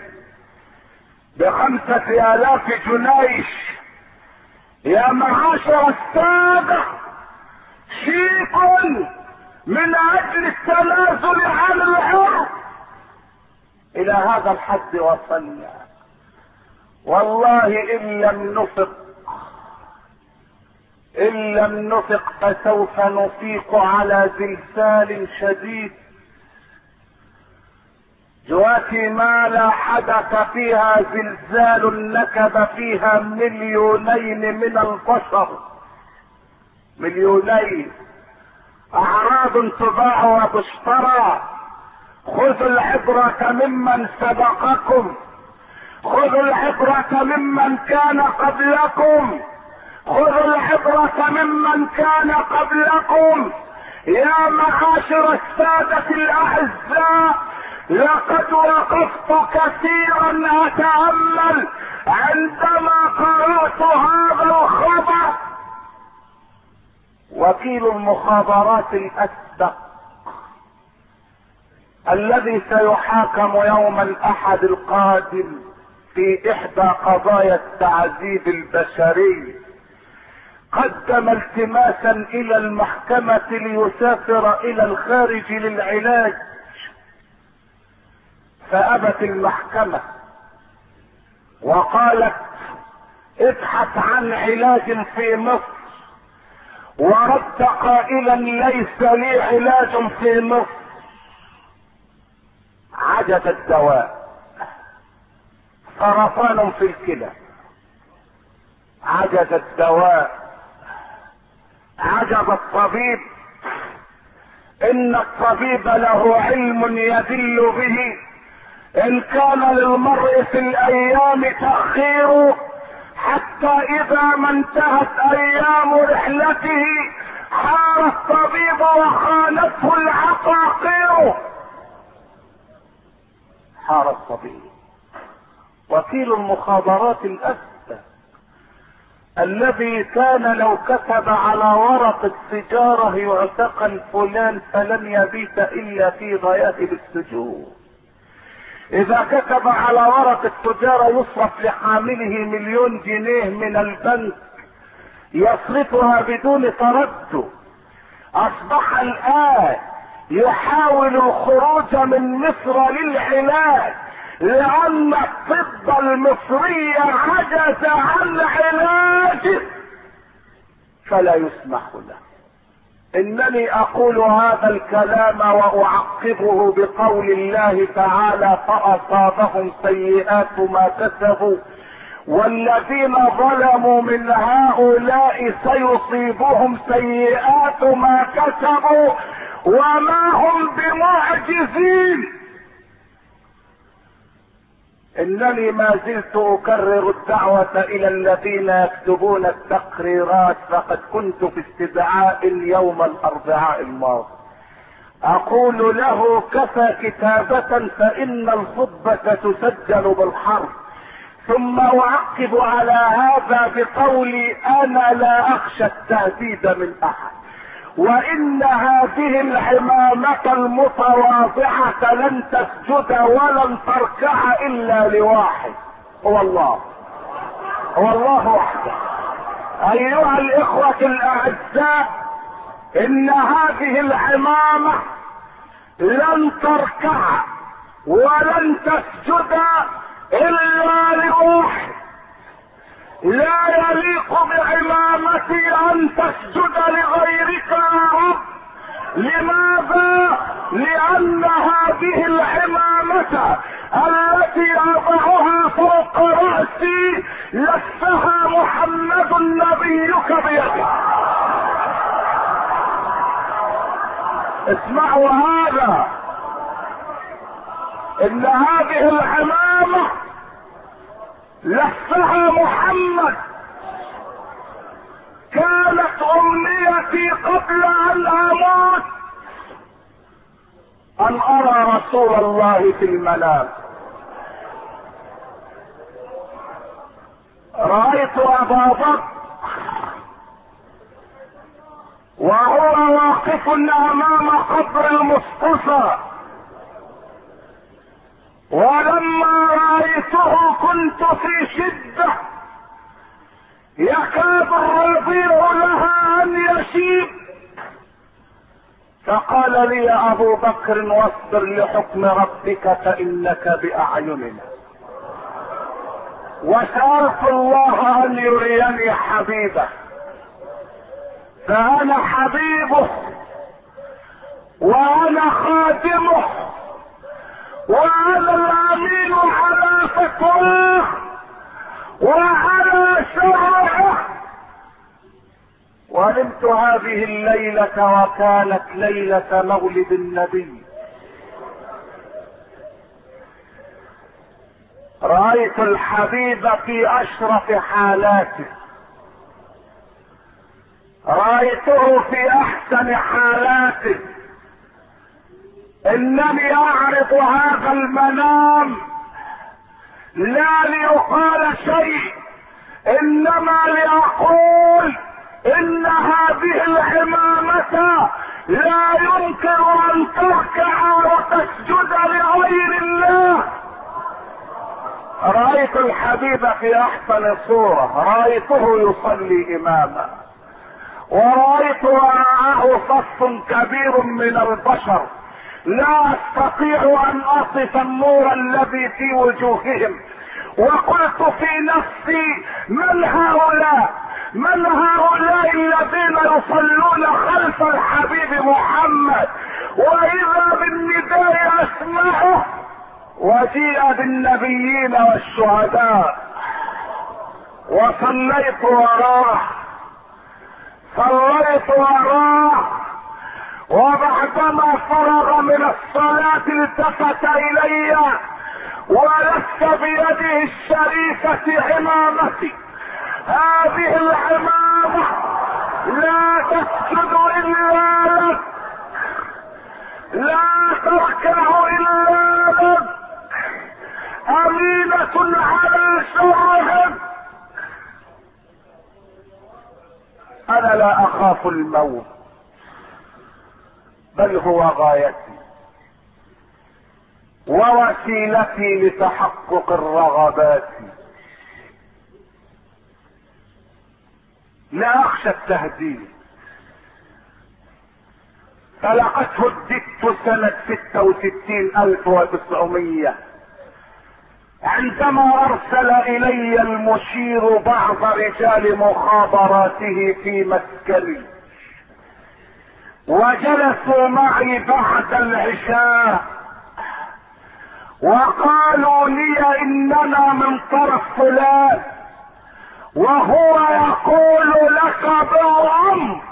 بخمسة الاف جنيه يا معاشر السادة، شيك من اجل التنازل عن العرض. الى هذا الحد وصلنا. والله ان لم نفق ان لم نفق فسوف نفيق على زلزال شديد. جواتيمالا حدث فيها زلزال نكب فيها مليونين من البشر. مليونين. اعراض تباع وتشترى. خذوا العبرة ممن سبقكم، خذوا العبرة ممن كان قبلكم، خذوا العبرة ممن كان قبلكم. يا معاشر السادة الاعزاء، لقد وقفت كثيرا اتأمل عندما قرأت هذا الخبر. وكيل المخابرات الاسبق الذي سيحاكم يوم الاحد القادم في احدى قضايا التعذيب البشري قدم التماسا الى المحكمة ليسافر الى الخارج للعلاج، فابت المحكمة وقالت: ابحث عن علاج في مصر. ورد قائلا: ليس لي علاج في مصر. عجز الدواء، سرطان في الكلى، عجز الدواء، عجز الطبيب. ان الطبيب له علم يدل به ان كان للمرء في الايام تأخير، حتى اذا ما انتهت ايام رحلته حار الطبيب وخانته العقاقير. حار الطبيب. وكيل المخابرات الاسد الذي كان لو كتب على ورق التجارة يعتقل فلان فلن يبيت الا في غياهب السجون، اذا كتب على ورق التجارة يصرف لحامله مليون جنيه من البنك يصرفها بدون تردد، اصبح الان يحاول الخروج من مصر للعلاج لان الطب المصري عجز عن علاجه فلا يسمح له. انني اقول هذا الكلام واعقبه بقول الله تعالى فاصابهم سيئات ما كسبوا والذين ظلموا من هؤلاء سيصيبهم سيئات ما كسبوا وما هم بمعجزين. انني ما زلت اكرر الدعوة الى الذين يكتبون التقريرات، فقد كنت في استدعاء يوم الاربعاء الماضي اقول له كفى كتابة فان الخطبة تسجل بالحرف، ثم اعقب على هذا بقولي انا لا اخشى التهديد من احد، وان هذه العمامة المتواضعة لن تسجد ولن تركع الا لواحد هو الله، هو الله وحده. ايها الاخوة الاعزاء، ان هذه العمامة لن تركع ولن تسجد الا لواحد. لا يليق بعمامتي ان تسجد لغيرك يا رب. لماذا؟ لان هذه العمامة التي اضعها فوق رأسي لفها محمد نبيك بيده. اسمعوا هذا، ان هذه العمامة لفها محمد. كانت امنيتي قبل ان اموت ان ارى رسول الله في المنام. رأيت ابا بكر وهو واقف امام قبر المصطفى، ولما رأيته كنت في شدة يكاد الرضيع لها ان يشيب، فقال لي يا ابو بكر واصبر لحكم ربك فانك باعيننا. وسألت الله ان يريني حبيبه، فانا حبيبه وانا خادمه وانا الامين على فتواه وعلى شرعه. ونمت هذه الليلة وكانت ليلة مولد النبي. رأيت الحبيب في اشرف حالاته، رأيته في احسن حالاته. انني اعرض هذا المنام لا ليقال شيء، انما لاقول ان هذه العمامة لا يمكن ان تركع وتسجد لغير الله. رأيت الحبيب في احسن صورة، رأيته يصلي اماما، ورأيت وراءه صف كبير من البشر لا استطيع ان اصف النور الذي في وجوههم. وقلت في نفسي من هؤلاء؟ من هؤلاء الذين يصلون خلف الحبيب محمد؟ واذا بالنداء اسمعه وجيء بالنبيين والشهداء وصليت وراه صليت وراه وبعدما فرغ من الصلاة التفت الي ولف بيده الشريفة عمامتي. هذه العمامة لا تسجد الا لك، لا تركع الا لك، امينة على شرهم. انا لا اخاف الموت بل هو غايتي ووسيلتي لتحقق الرغبات. لا اخشى التهديد. فلقد هددت سنة ستة وستين الف وتسعمية عندما ارسل الي المشير بعض رجال مخابراته في مسكني وجلسوا معي بعد العشاء وقالوا لي اننا من طرف فلان وهو يقول لك بالامر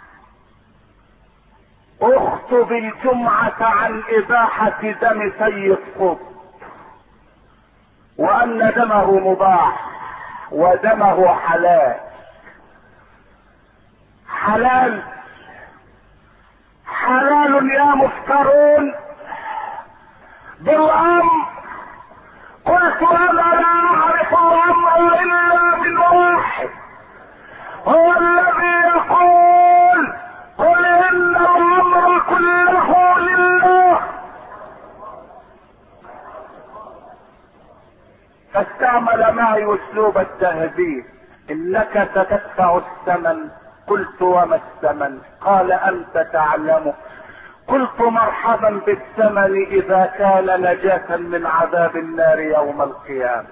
اخطب الجمعة عن اباحة دم سيد قطب وان دمه مباح ودمه حلال. حلال حلال يا مفترون بالامر. قلت انا لا اعرف الامر الا من واحد هو الذي يقول قل ان الامر كله لله. فاستعمل معي اسلوب التهديد. انك ستدفع الثمن. قلت وما الثمن؟ قال انت تعلمه. قلت مرحبا بالثمن اذا كان نجاة من عذاب النار يوم القيامة.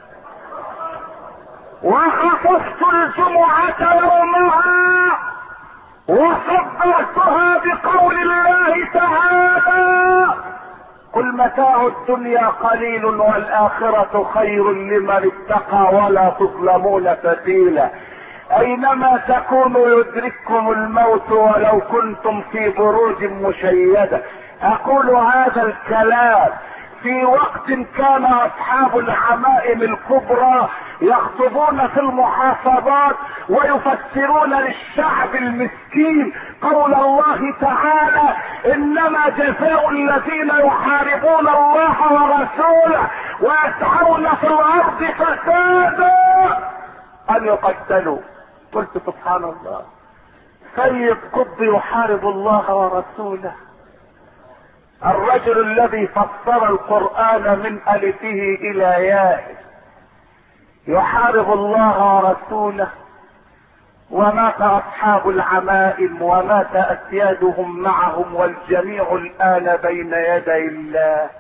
وخصصت الجمعة يومها وصبرتها بقول الله تعالى قل متاع الدنيا قليل والآخرة خير لمن اتقى ولا تظلمون فتيلا. اينما تكونوا يدرككم الموت ولو كنتم في بروج مشيدة. اقول هذا الكلام في وقت كان اصحاب العمائم الكبرى يخطبون في المحافظات ويفسرون للشعب المسكين قول الله تعالى انما جزاء الذين يحاربون الله ورسوله ويسعون في الارض فسادا ان يقتلوا. قلت سبحان الله، سيد قطب يحارب الله ورسوله. الرجل الذي فسر القرآن من ألفه إلى يائه يحارب الله ورسوله. ومات أصحاب العمائم ومات أسيادهم معهم والجميع الآن بين يدي الله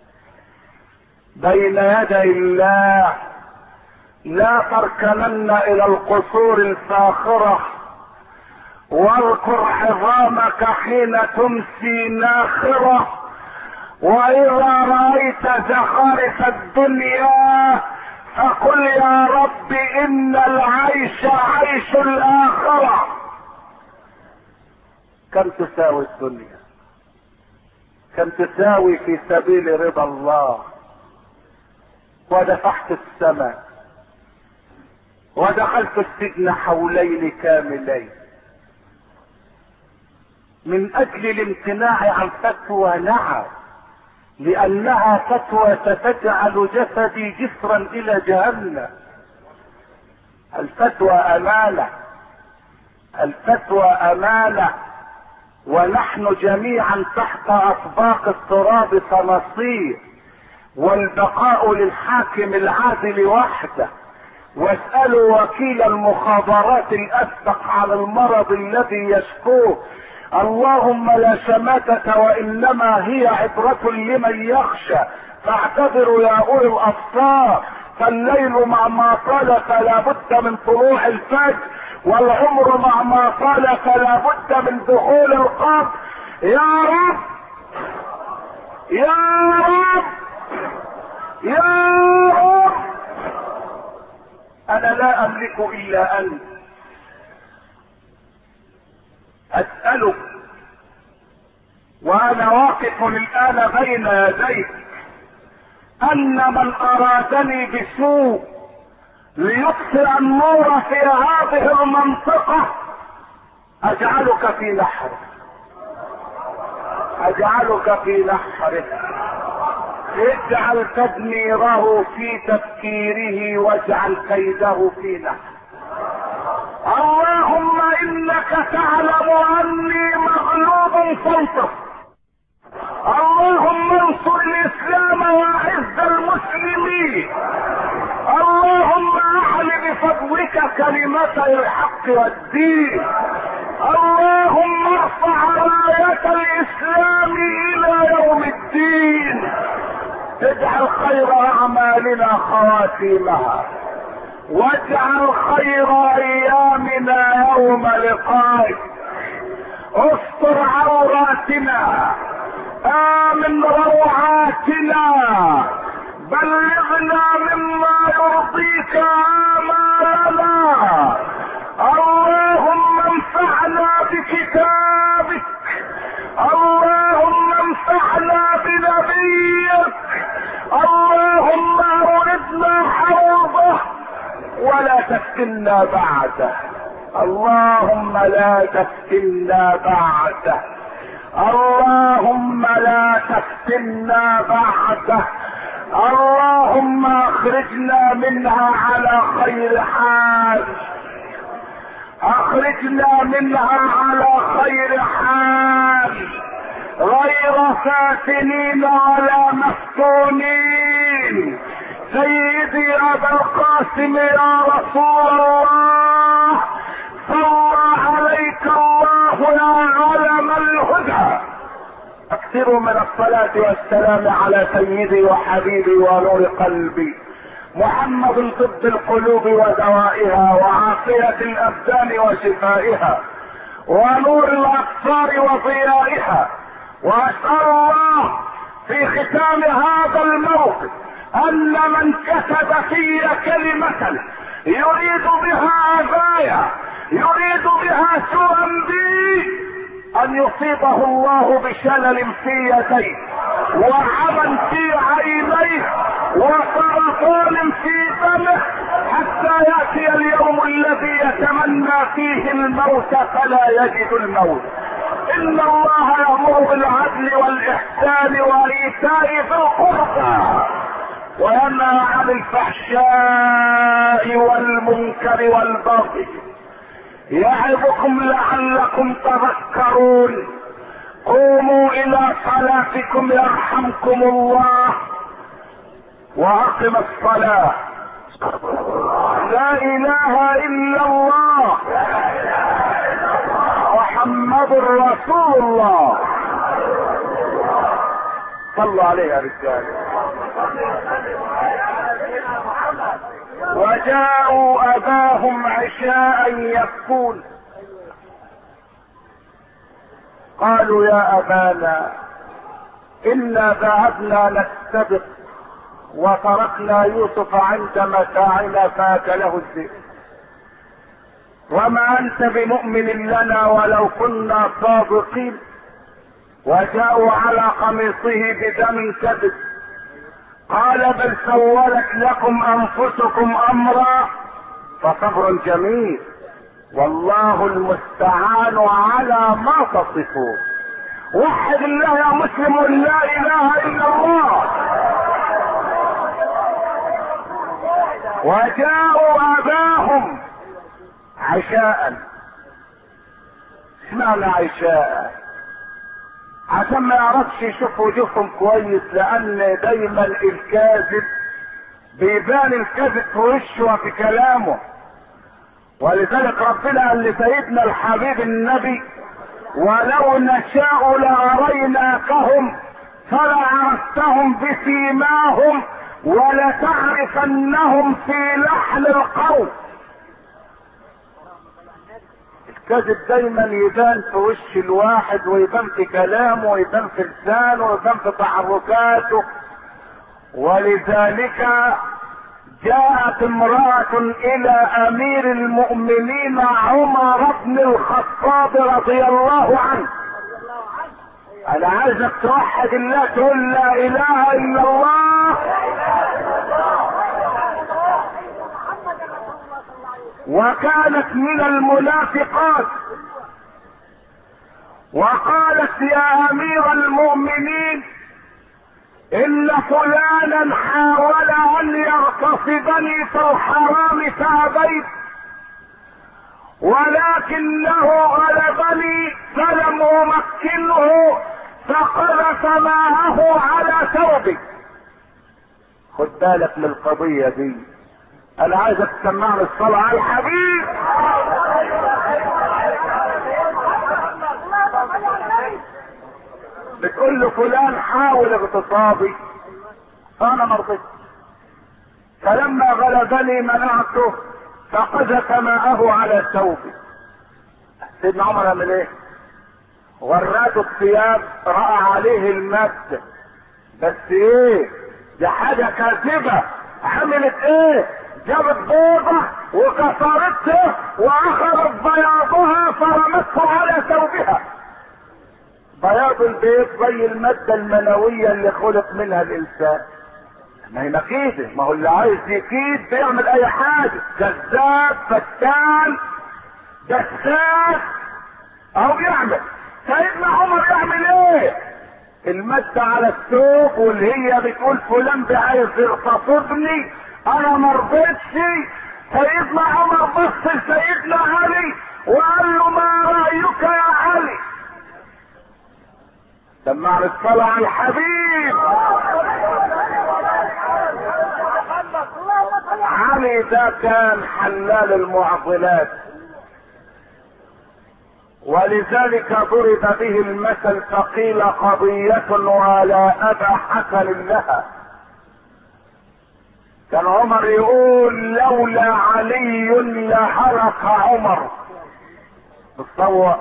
بين يدي الله. لا تركنن إلى القصور الفاخرة واذكر عظامك حين تمسي ناخرة. واذا رأيت زخارف الدنيا فقل يا رب ان العيش عيش الاخرة. كم تساوي الدنيا؟ كم تساوي في سبيل رضا الله؟ ودفعت الثمن ودخلت السجن حولين كاملين من اجل الامتناع عن فتوى. نعم، لانها فتوى ستجعل جسدي جسرا الى جهنم. الفتوى امانة، الفتوى امانة، ونحن جميعا تحت اطباق التراب صناصير، والبقاء للحاكم العادل وحده. واسألوا وكيل المخابرات الاسبق عن المرض الذي يشكوه. اللهم لا شماتة وانما هي عبرة لمن يخشى، فاعتبروا يا اولي الابصار. فالليل مع ما طال فلا بد من طلوع الفجر، والعمر مع ما طال فلا بد من دخول القبر. يا رب يا رب يا رب انا لا املك الا انت، اسألك وانا واقف الان بين يديك ان من ارادني بسوء ليطفئ النور في هذه المنطقة اجعلك في نحره، اجعلك في نحره، اجعل تدميره في تفكيره واجعل كيده في نحره. اللهم انك تعلم اني مغلوب فانتصر، اللهم انصر الاسلام واعز المسلمين، اللهم اعل بفضلك كلمتي الحق والدين، اللهم ارفع راية الاسلام الى يوم الدين، اجعل خير اعمالنا خواتيمها، واجعل خير ايامنا يوم لقائك، استر عوراتنا، امن روعاتنا، بلغنا مما يرضيك آمالنا، اللهم انفعنا بكتابك، اللهم انفعنا بنبيك، اللهم اوردنا حوضه ولا تفتنا بعده، اللهم لا تفتنا بعده، اللهم لا تفتنا بعده، اللهم اخرجنا منها على خير حال، اخرجنا منها على خير حال، غير فاتنين ولا مفتونين. سيدي ابا القاسم يا رسول الله، صلى عليك الله يا علم الهدى. اكثروا من الصلاة والسلام على سيدي وحبيبي ونور قلبي محمد، طب القلوب ودوائها وعافية الابدان وشفائها ونور الابصار وضيائها. واسأل الله في ختام هذا الموقف ان من كتب في كلمة يريد بها اذايا، يريد بها سوءا بي، ان يصيبه الله بشلل في يديه وعمى في عينيه وسرطان في دمه، حتى ياتي اليوم الذي يتمنى فيه الموت فلا يجد الموت. ان الله يأمر بالعدل والاحسان وايتاء ذي القربى وينهى عن الفحشاء والمنكر والبغي، يعظكم لعلكم تذكرون. قوموا الى صلاتكم يرحمكم الله، واقم الصلاة. لا اله الا الله محمد رسول الله. صلوا عليه يا رجال. وجاءوا اباهم عشاء يبكون، قالوا يا ابانا انا ذهبنا نستبق وتركنا يوسف عند متاعنا فاكله الذئب، وما انت بمؤمن لنا ولو كنا صادقين. وجاءوا على قميصه بدم كذب، قال بل سولت لكم انفسكم امرا فصبر جميل والله المستعان على ما تصفون. وحد الله يا مسلم، لا اله الا الله. وجاءوا اباهم عشاء. اسمعنا عشاء عشان ما يعرفش يشوف وجوههم كويس، لان دايما الكاذب بيبان الكذب في وشه وفي كلامه. ولذلك ربنا قال لسيدنا الحبيب النبي ولو نشاء لاريناكهم فلعرفتهم بسيماهم ولتعرفنهم في لحن القول. الكذب دايما يبان في وش الواحد، ويبان في كلامه، ويبان في لسانه، ويبان في تحركاته. ولذلك جاءت امرأة الى امير المؤمنين عمر بن الخطاب رضي الله عنه. انا عايزك توحد الله، تقول لا اله الا الله. وكانت من المنافقات، وقالت يا امير المؤمنين ان فلانا حاول ان يغتصبني في الحرام فابيت، ولكنه غلبني فلم امكنه فقذف ماءه على ثوبي. خد بالك من القضية دي، انا عايزك تسمعني الصلاة على الحبيب. بتقول له فلان حاول اغتصابي فانا مرضيت، فلما غلبني منعته فقذف ماءه على ثوبي. سيدنا عمر عمل ايه؟ وراته الثياب، راى عليه المد، بس ايه دي حاجه كاذبه. عملت ايه؟ جابت بيضه وكسرته واخذت بياضها فرمته على ثوبها. بياض البيض زي الماده المنويه اللي خلق منها الانسان. ما هي مكيده، ما هو اللي عايز يكيد بيعمل اي حاجه، كذاب فتان دساس او يعمل. سيدنا عمر يعمل ايه؟ المادة على الثوب، واللي هي بتقول فلان عايز يغتصبني انا مرضيتش. سيدنا عمر بص لسيدنا علي وقال له ما رايك يا علي؟ سمعنا الصلاة على الحبيب. علي ده كان حلال المعضلات، ولذلك ضرب به المثل فقيل قضية ولا أبا حسن لها. كان عمر يقول لولا علي لهلك عمر. تصور،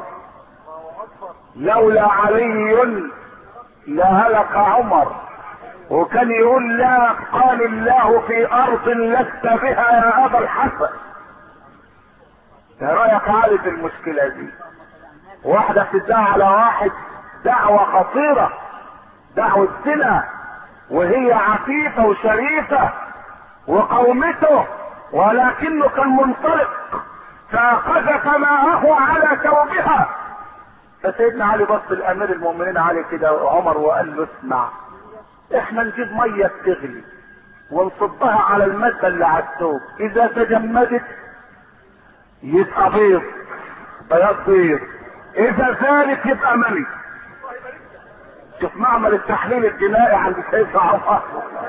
لولا علي لهلك عمر. وكان يقول لا قال الله في ارض لست بها يا ابا الحسن. ايه رايك علي في المشكله دي؟ واحده بتدعي على واحد دعوه خطيره، دعوه زنا، وهي عفيفه وشريفه وقومته، ولكنه كان منطلق فقذف ماءه على ثوبها. فسيدنا علي بص لامير المؤمنين علي كده عمر وقال له اسمع، احنا نجيب ميه تغلي ونصبها على الماده اللي على الثوب، اذا تجمدت يبقى بيض، بياض بيض، اذا ذلك يبقى مني. شوف معمل التحليل الجنائي عند سيدنا عمر،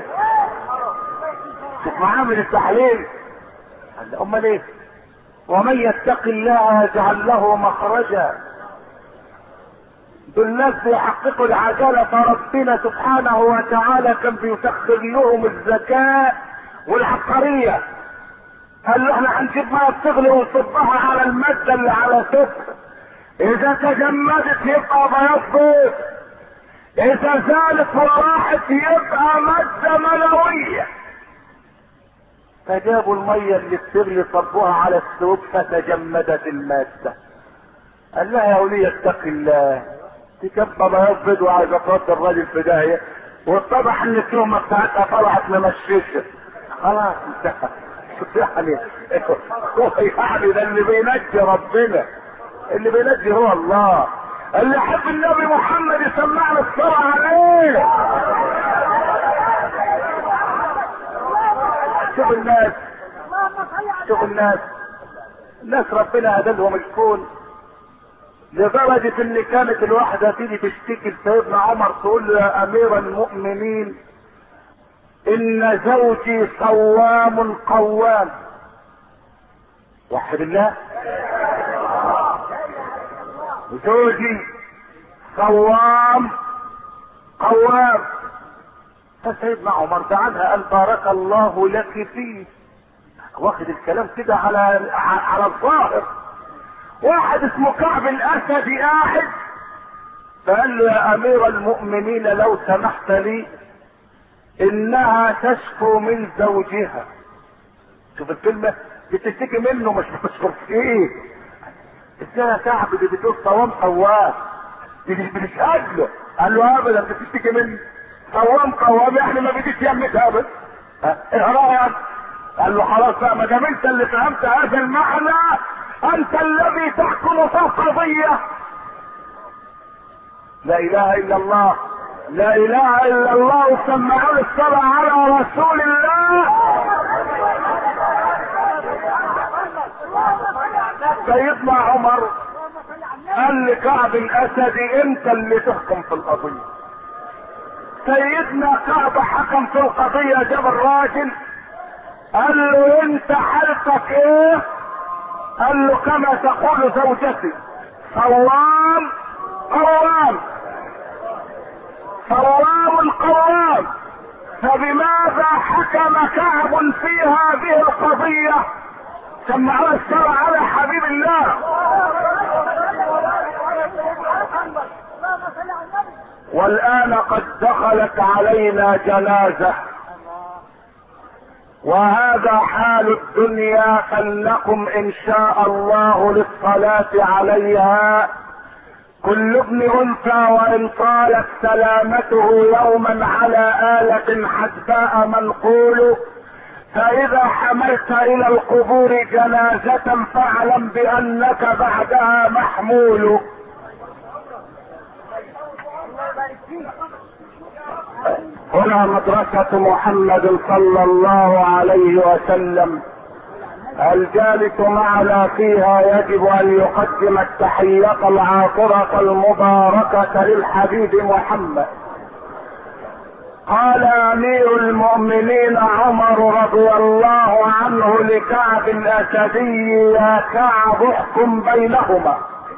شوف معامل التحليل. امال ايه؟ ومن يتق الله يجعل له مخرجا. دول الناس بيحققوا العدالة، فربنا سبحانه وتعالى كان بيسخر لهم الزكاة والعبقرية. قال له احنا هنجيب ميه بتغلي ونصبها على المادة اللي على صفر، اذا تجمدت يبقى بياض بيض، اذا زالت وراحت يبقى مادة منوية. فجابوا المية اللي بتغلي صبوها على الثوب فتجمدت المادة. قال لها يا ولية اتق الله، تكبى بياض بيض وعايزة ترد الراجل في داهية، واتضح ان التهمة بتاعتها طلعت ممشيشة. خلاص انتهى. يعني هو يعني ده اللي بينجي ربنا، اللي بينجي هو الله. اللي يحب النبي محمد يسمعنا الصلاة عليه. شوف الناس، شوف الناس، الناس ربنا هدلهم الكون لدرجة ان كانت الواحدة تيجي تشتكي لسيدنا عمر تقول له يا امير المؤمنين ان زوجي صوام قوام. وحد الله، زوجي صوام قوام. فسيدنا عمر دعاها قال بارك الله لك فيه، واخد الكلام كده على على الظاهر. واحد اسمه كعب الاسدي قاعد فقال له يا امير المؤمنين لو سمحت لي انها تشكو من زوجها. شوف الكلمة، بتشتكي منه مش بتشكر فيه. ازاي يا كعب دي بتقول صوام قوام؟ دي مش بتشهد له. قال له ابدا بتشتكي منه. صوام قوام يعني ما بديش يمك ابدا. ايه رايك؟ قال له خلاص بقى، ما دام انت اللي فهمت هذا المعنى، انت الذي تحكم في القضية. لا اله الا الله، لا اله الا الله. سمعوا الصلاة على رسول الله. سيدنا عمر قال لكعب الاسدي انت اللي تحكم في القضية. سيدنا كعب حكم في القضية، جاب الراجل قال له انت حالتك ايه؟ قال له كما تقول زوجتي، صوام قوام، صوام قوام. فبماذا حكم كعب في هذه القضية؟ سمعوا الشرع على حبيب الله. والآن قد دخلت علينا جنازة، وهذا حال الدنيا، فلنقم ان شاء الله للصلاة عليها. كل ابن انثى وان طالت سلامته يوما على آلة حدباء منقول، فاذا حملت الى القبور جنازة فاعلم بانك بعدها محمول. هنا مدرسة محمد صلى الله عليه وسلم، الجالس معنا فيها يجب ان يقدم التحية العاطرة المباركة للحبيب محمد. قال امير المؤمنين عمر رضي الله عنه لكعب الاسدي يا كعب احكم بينهما.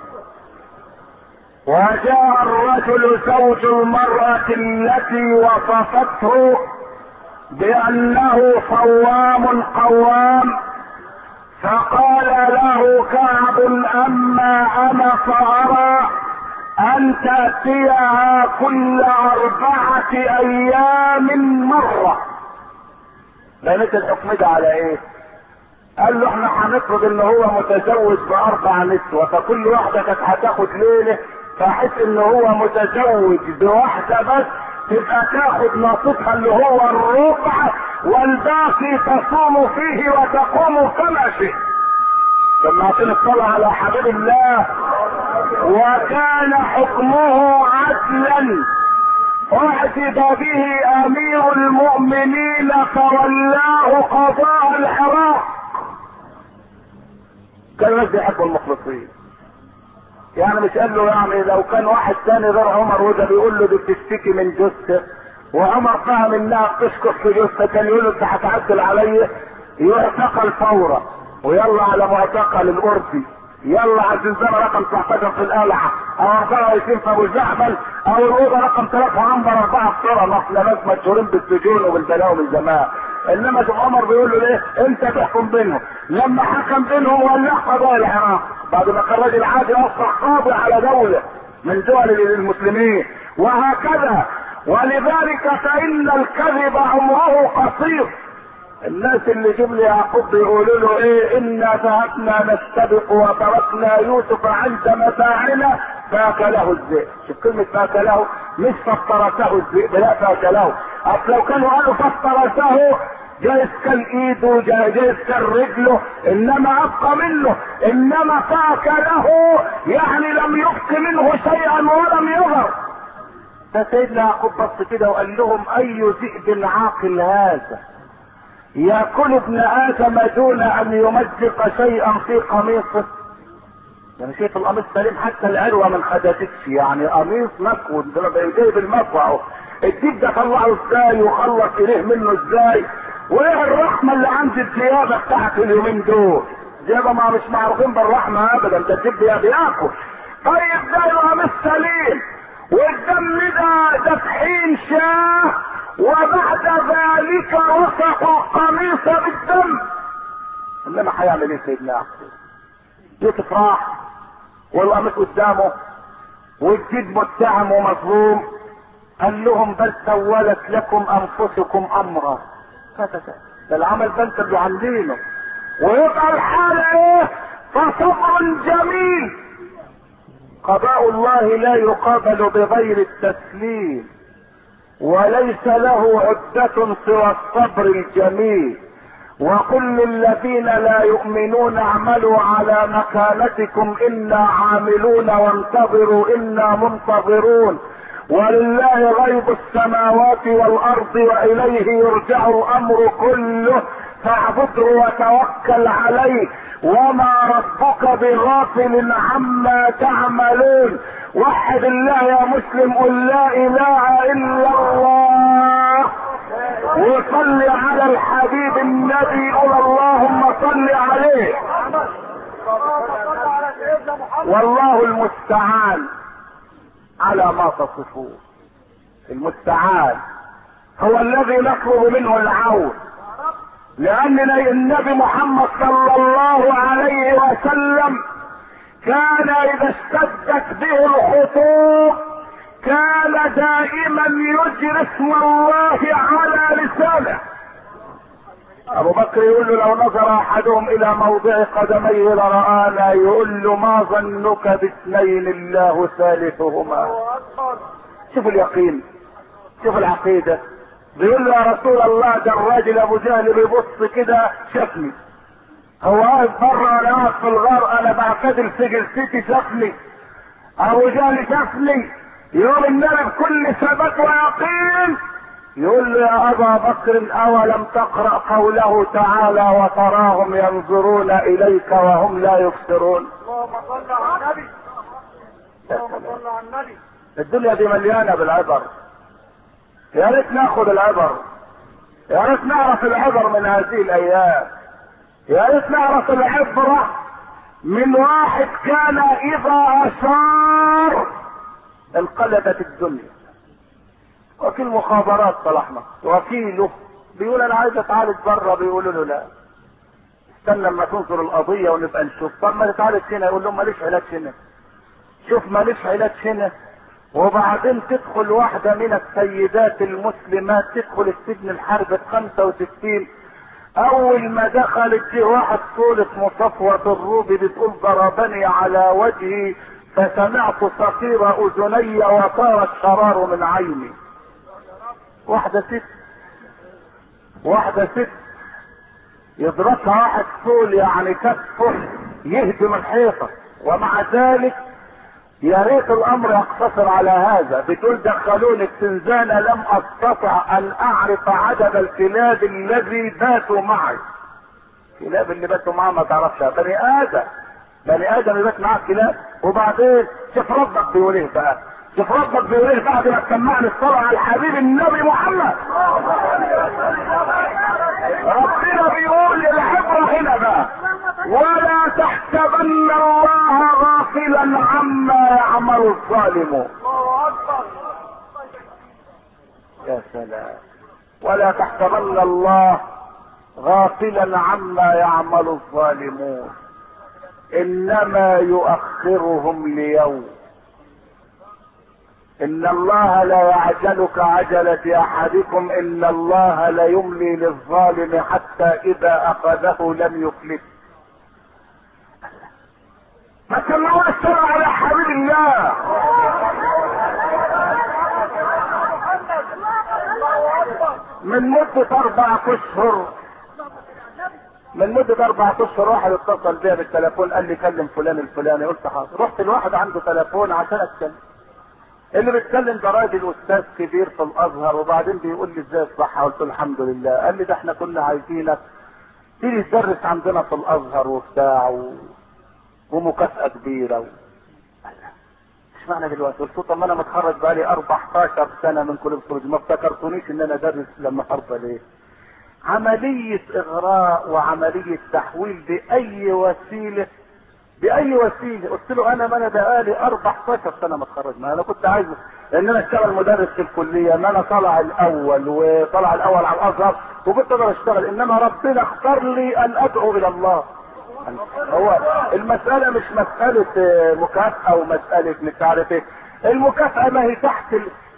وجاء الرجل زوج المرأة التي وصفته بانه صوام قوام، فقال له كعب اما انا فارى ان تأتيها كل اربعة ايام مرة. لقيت الحكم ده على ايه؟ قال له احنا هنفرض ان هو متزوج باربع نسوة، فكل واحدة كانت هتاخد ليلة، فحس ان هو متزوج بواحدة بس تبقى تاخد نصيبها اللي هو الربع، والباقي تصوم فيه وتقوم كما شئت. سمعتني الصلاة على حبيب الله. وكان حكمه عدلا، اعتد به امير المؤمنين فولاه قضاء العراق. كان الناس بيحبوا المخلصين، يعني مش قال له يعني لو كان واحد تاني غير عمر وده بيقول له دي بتشتكي من جثه، وعمر فهم انها بتشكر في جثه، كان يقول له انت هتعدل عليا، يعتقل فورا ويلا على معتقل الأردي، يلا على الزنزانة رقم تسعتاشر في القلعة، او اربعة وعشرين في ابو الزعبل، او الاوضه رقم ثلاثة عنبر اربعة في صورة. احنا ناس مشهورين بالسجون وبالبلاوي من زمان. انما شوف عمر بيقول له ليه انت تحكم بينهم. لما حكم بينهم ولع قضاء العراق بعد ما كان راجل عادي اصبح قاضي على دولة من دول المسلمين، وهكذا. ولذلك فان الكذب عمره قصير. الناس اللي جم لي يعقوب بيقولوا له ايه، انا ذهبنا نستبق وتركنا يوسف عند متاعنا فاكله الذئب. شوف كلمة فاكله، مش فافترسه الذئب، لا فاكله. اصل لو كانوا قالوا فافترسه جايز كان ايده جايز كان رجله، انما ابقى منه. انما فاكله يعني لم يبق منه شيئا ولم يظهر. فسيدنا يعقوب بص كده وقال لهم اي ذئب عاقل هذا يأكل ابن آدم دون أن يمزق شيئا في قميصه. يعني شايف القميص سليم حتى العروة من خدتكش، يعني قميص مكوي جايب المطوع. الديب ده طلعه ازاي وخلص اليه منه ازاي؟ وايه الرحمة اللي عند الثيابة بتاعت اليومين دول؟ الثيابة ما مش معروفين بالرحمة ابدا، ده الديب بياكل. طيب ده القميص سليم والدم ده ده طحين شاه، وبعد ذلك وثقوا القميص بالدم. انما هيعمل ايه سيدنا يعقوب؟ يوسف راح والقميص قدامه والجد متهم ومظلوم، قال لهم بل سولت لكم انفسكم امرا. ده العمل ده انت اللي عاملينه. ويبقى الحالة ايه؟ فصبر جميل. قضاء الله لا يقابل بغير التسليم، وليس له عدة سوى الصبر الجميل. وكل الذين لا يؤمنون اعملوا على مكانتكم انا عاملون وانتظروا انا منتظرون. ولله غيب السماوات والارض واليه يرجع الامر كله فاعبده وتوكل عليه وما ربك بغافل عما تعملون. وحد الله يا مسلم، قل لا اله الا الله وصل على الحبيب النبي، قل اللهم صل عليه. والله المستعان على ما تصفون. المستعان هو الذي نطلب منه العون، لأننا النبي محمد صلى الله عليه وسلم كان إذا اشتدت به الخطوب كان دائما يجري اسم الله على لسانه. ابو بكر يقول له لو نظر احدهم الى موضع قدميه لرآنا، يقول له ما ظنك باثنين الله ثالثهما. شوف اليقين، شوف العقيدة. بيقول له يا رسول الله ده الراجل ابو جهل بيبص كده شافني، هو واقف بره انا واقف في الغار انا بعتدل في جلستي شافني، ابو جهل شافني. يقول النبي بكل ثبات ويقين يقول له يا ابا بكر اولم تقرأ قوله تعالى وتراهم ينظرون اليك وهم لا يبصرون. اللهم صل على النبي، اللهم صل على النبي. الدنيا دي مليانة بالعبر، يا ريت ناخد العبر، يا ريت نعرف العبر من هذه الايام، يا ريت نعرف العبرة من واحد كان اذا اشار انقلبت الدنيا. وكيل مخابرات صلاحنا وكيله بيقول انا عايز اتعالج بره، بيقولوا له لا استنى لما تنظر القضيه ونبقى نشوف. طب ما تتعالج هنا، يقول لهم ماليش علاج هنا. شوف ماليش علاج هنا. وبعدين تدخل واحده من السيدات المسلمات تدخل السجن الحرب خمسة وستين، اول ما دخلت فيه واحد طول اسمه صفوة الروبي بتقول ضربني على وجهي فسمعت صفير اذني وطار الشرار من عيني. واحدة ست، واحدة ست يضربها واحد طول يعني كفه يهدم الحيطة، ومع ذلك يا ريت الامر يقتصر على هذا. بتقول دخلوني الزنزانة لم استطع ان اعرف عدد الكلاب الذي باتوا معي. الكلاب اللي باتوا معي ما تعرفش، بني ادم بني ادم يبات معاه كلاب. وبعدين شوف ربك بيقول ايه بقى، شوف ربك بيقول ايه بعد ما سمعني الصلاة على الحبيب النبي محمد. ربنا بيقول العبرة هنا بقى ولا تحسبن الله غافلا عما يعمل الظالمون. يا سلام، ولا تحسبن الله غافلا عما يعمل الظالمون انما يؤخرهم ليوم. ان الله لا يعجل كعجلة احدكم ان الله لا يملي للظالم حتى اذا اخذه لم يفلته. ما تسمعوا الصلاة على حبيب الله. من مدة اربع اشهر من مدة اربع اشهر واحد اتصل بيا بالتليفون قال لي كلم فلان الفلاني، قلت حاضر. رحت الواحد عنده تليفون عشان اتكلم. اللي بيتكلم ده راجل استاذ كبير في الازهر، وبعدين بيقول لي ازاي الصحة؟ قلت له الحمد لله. قال لي ده احنا كنا عايزينك تيجي تدرس عندنا في الازهر وبتاع و... ومكافأة كبيرة و... مش معنى دلوقتي؟ قلت له طب ما انا متخرج بقالي اربعتاشر سنة من كلية الطب، ما افتكرتونيش ان انا ادرس لما ارضى ليه؟ عملية اغراء وعملية تحويل باي وسيلة باي وسيله. قلت له انا ما انا بقالي اربعتاشر سنه متخرج، ما انا كنت عايز ان انا اشتغل مدرس في الكليه، ما انا طلع الاول وطلع الاول على الازهر وكنت اقدر اشتغل، انما ربنا اختار لي ان ادعو الى الله. هو المساله مش مساله مكافاه ومساله مش عارف ايه، المكافاه ما هي تحت ال...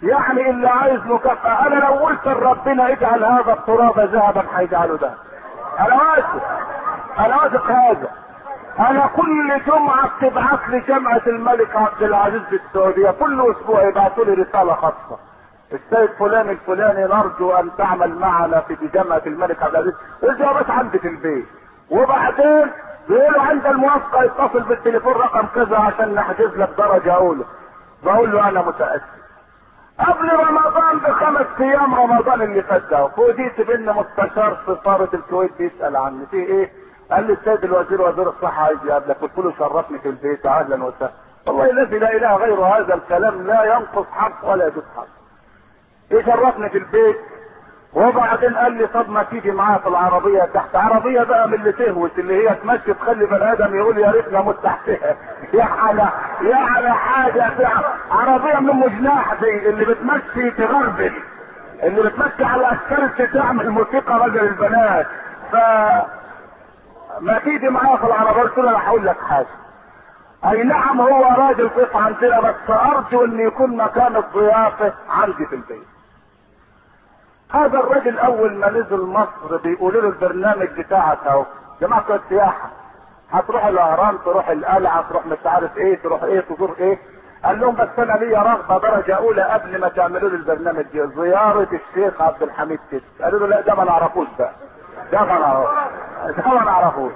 يعني اللي عايز مكافأة، انا لو قلت لربنا اجعل هذا التراب ذهبا هيجعله ده. انا واثق انا واثق هذا. انا كل جمعة بتبعت لي جامعة الملك عبد العزيز في السعودية كل اسبوع يبعثوا لي رسالة خاصة: السيد فلان الفلاني نرجو ان تعمل معنا في جامعة الملك عبد العزيز، والجوابات عندي في البيت. وبعدين بيقولوا عند الموافقة يتصل بالتليفون رقم كذا عشان نحجز لك درجة اولى. بقول له انا متأسف. قبل رمضان بخمس ايام، رمضان اللي فات ده، فوجئت بان مستشار سفارة الكويت بيسأل عني في ايه؟ قال لي السيد الوزير وزير الصحة عايز يقابلك. قلت له شرفني في البيت، اهلا وسهلا. والله الذي لا اله غير هذا الكلام لا ينقص حرف ولا يزيد حرف. يشرفني في البيت. وبعدين قال لي طب ما تيجي معايا في العربية تحت، عربية بقى من اللي تهوس، اللي هي تمشي تخلي بني ادم يقول يا ريتنا اموت تحتها. يعني يعني حاجة عربية من ام جناح دي اللي بتمشي تغربل، اللي بتمشي على الاسفلت تعمل موسيقى رجل البنات. ف ما تيجي معايا في العربية. قلت له انا هقول لك حاجة، اي نعم هو راجل ضيف عندنا، بس ارجو ان يكون مكان الضيافة عندي في البيت. هذا الرجل اول ما نزل مصر بيقولوا له البرنامج بتاعك اهو، جماعة السياحة، هتروح الاهرام، تروح القلعة، تروح مش عارف ايه، تروح ايه، تزور ايه. قال لهم بس انا ليا رغبة درجة اولى قبل ما تعملوا لي البرنامج دي، زيارة الشيخ عبد الحميد تيسي. قالوا له لا ده ما نعرفوش بقى، ده ما نعرفوش ده ما نعرفوش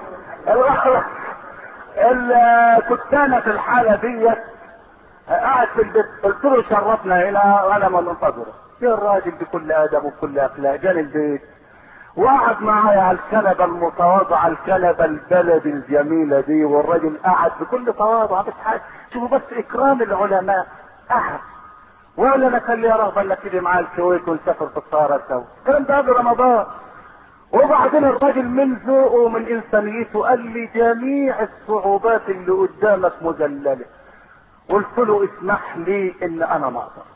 كنت انا في الحالة دي قاعد في البيت. قلت له شرفنا هنا وانا منتظره. يا الراجل بكل ادب وبكل اخلاق جاني البيت وقعد معايا على الكنبه المتواضعه، الكنبه البلدي الجميله دي، والراجل قعد بكل تواضع. بس حاجه شوفوا بس اكرام العلماء. قعد ولا انا كان لي رغبه انك تيجي معايا الكويت ونسافر في الطياره سوا. الكلام ده قبل رمضان. وبعدين الراجل من ذوقه ومن انسانيته قال لي جميع الصعوبات اللي قدامك مذلله. قلت له اسمح لي ان انا ما اقدر.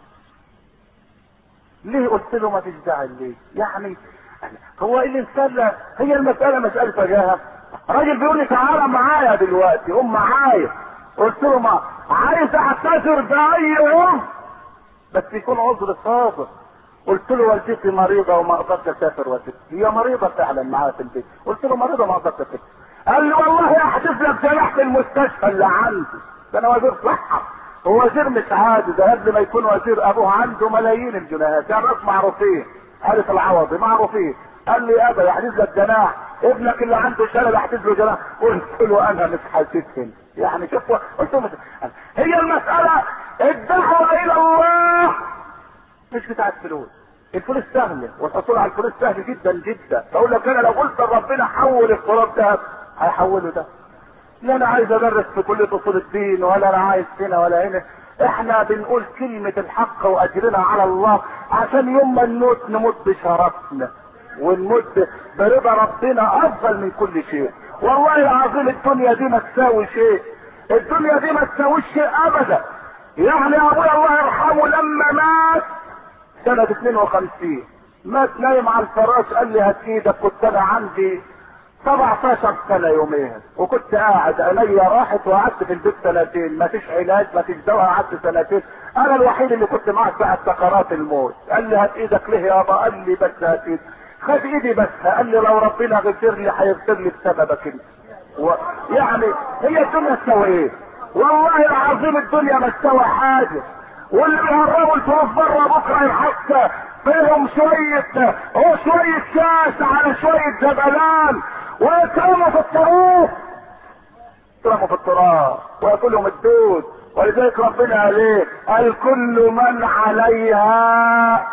ليه؟ قلت له ما فيش داعي. ليه؟ يعني هو اللي انسان، هي المسألة مسألة فجاهة. راجل بيقول لي تعالى معايا دلوقتي، قوم معايا. قلت له ما عايز اعتذر بأي يوم بس يكون عذر صادق. قلت له والدتي مريضة وما اقدرش اسافر والدتي. هي مريضة فعلا معايا في البيت. قلت له مريضة ما اقدرش اسافر. قال لي والله احجز لك جناح في المستشفى اللي عندي. ده انا وزير صحة، هو وزير مش عادي، ده قبل ما يكون وزير ابوه عنده ملايين الجنيهات، يعني ناس معروفين، عارف العوضي معروفين. قال لي ابا يحجز لك جناح، ابنك اللي عنده شلل يحجز له جناح. قلت له انا مش حاسسهم، يعني شوف. قلت له مش... هي المسألة الدعوة الى الله مش بتاعت فلوس. الفلوس سهلة والحصول على الفلوس سهل جدا جدا. بقول لك انا لو قلت لربنا حول التراب ده هيحوله ده. لا انا عايز ادرس في كلية اصول الدين، ولا انا عايز هنا ولا هنا. احنا بنقول كلمة الحق واجرنا على الله عشان يوم ما نموت نموت بشرفنا ونموت برضا ربنا افضل من كل شيء. والله العظيم الدنيا دي ما تساوي شيء، الدنيا دي ما تساويش شيء ابدا. يعني ابويا الله يرحمه لما مات سنة اثنين وخمسين مات نايم على الفراش، قال لي هات ايدك. كنت انا عندي سبعتاشر سنة يوميها، وكنت قاعد عينيا راحت وقعدت في البيت سنتين، ما فيش علاج ما فيش دواء، قعدت سنتين. انا الوحيد اللي كنت معاه ساعة سكرات الموت. قال لي هات ايدك ليه يابا؟ قال لي بس هات ايدك. خد ايدي بس. قال لي لو ربنا غفر لي هيغفر لي بسببك انت. و... يعني هي الدنيا تسوي ايه؟ والله العظيم الدنيا ما تسوي حاجة. واللي بيهربوا الفلوس بره بكره يحط فيهم شوية هو شوية شاش على شوية جبلان ويترموا في الطرق، يترموا في التراب وياكلهم الدود. ولذلك ربنا عليه قال كل من عليها.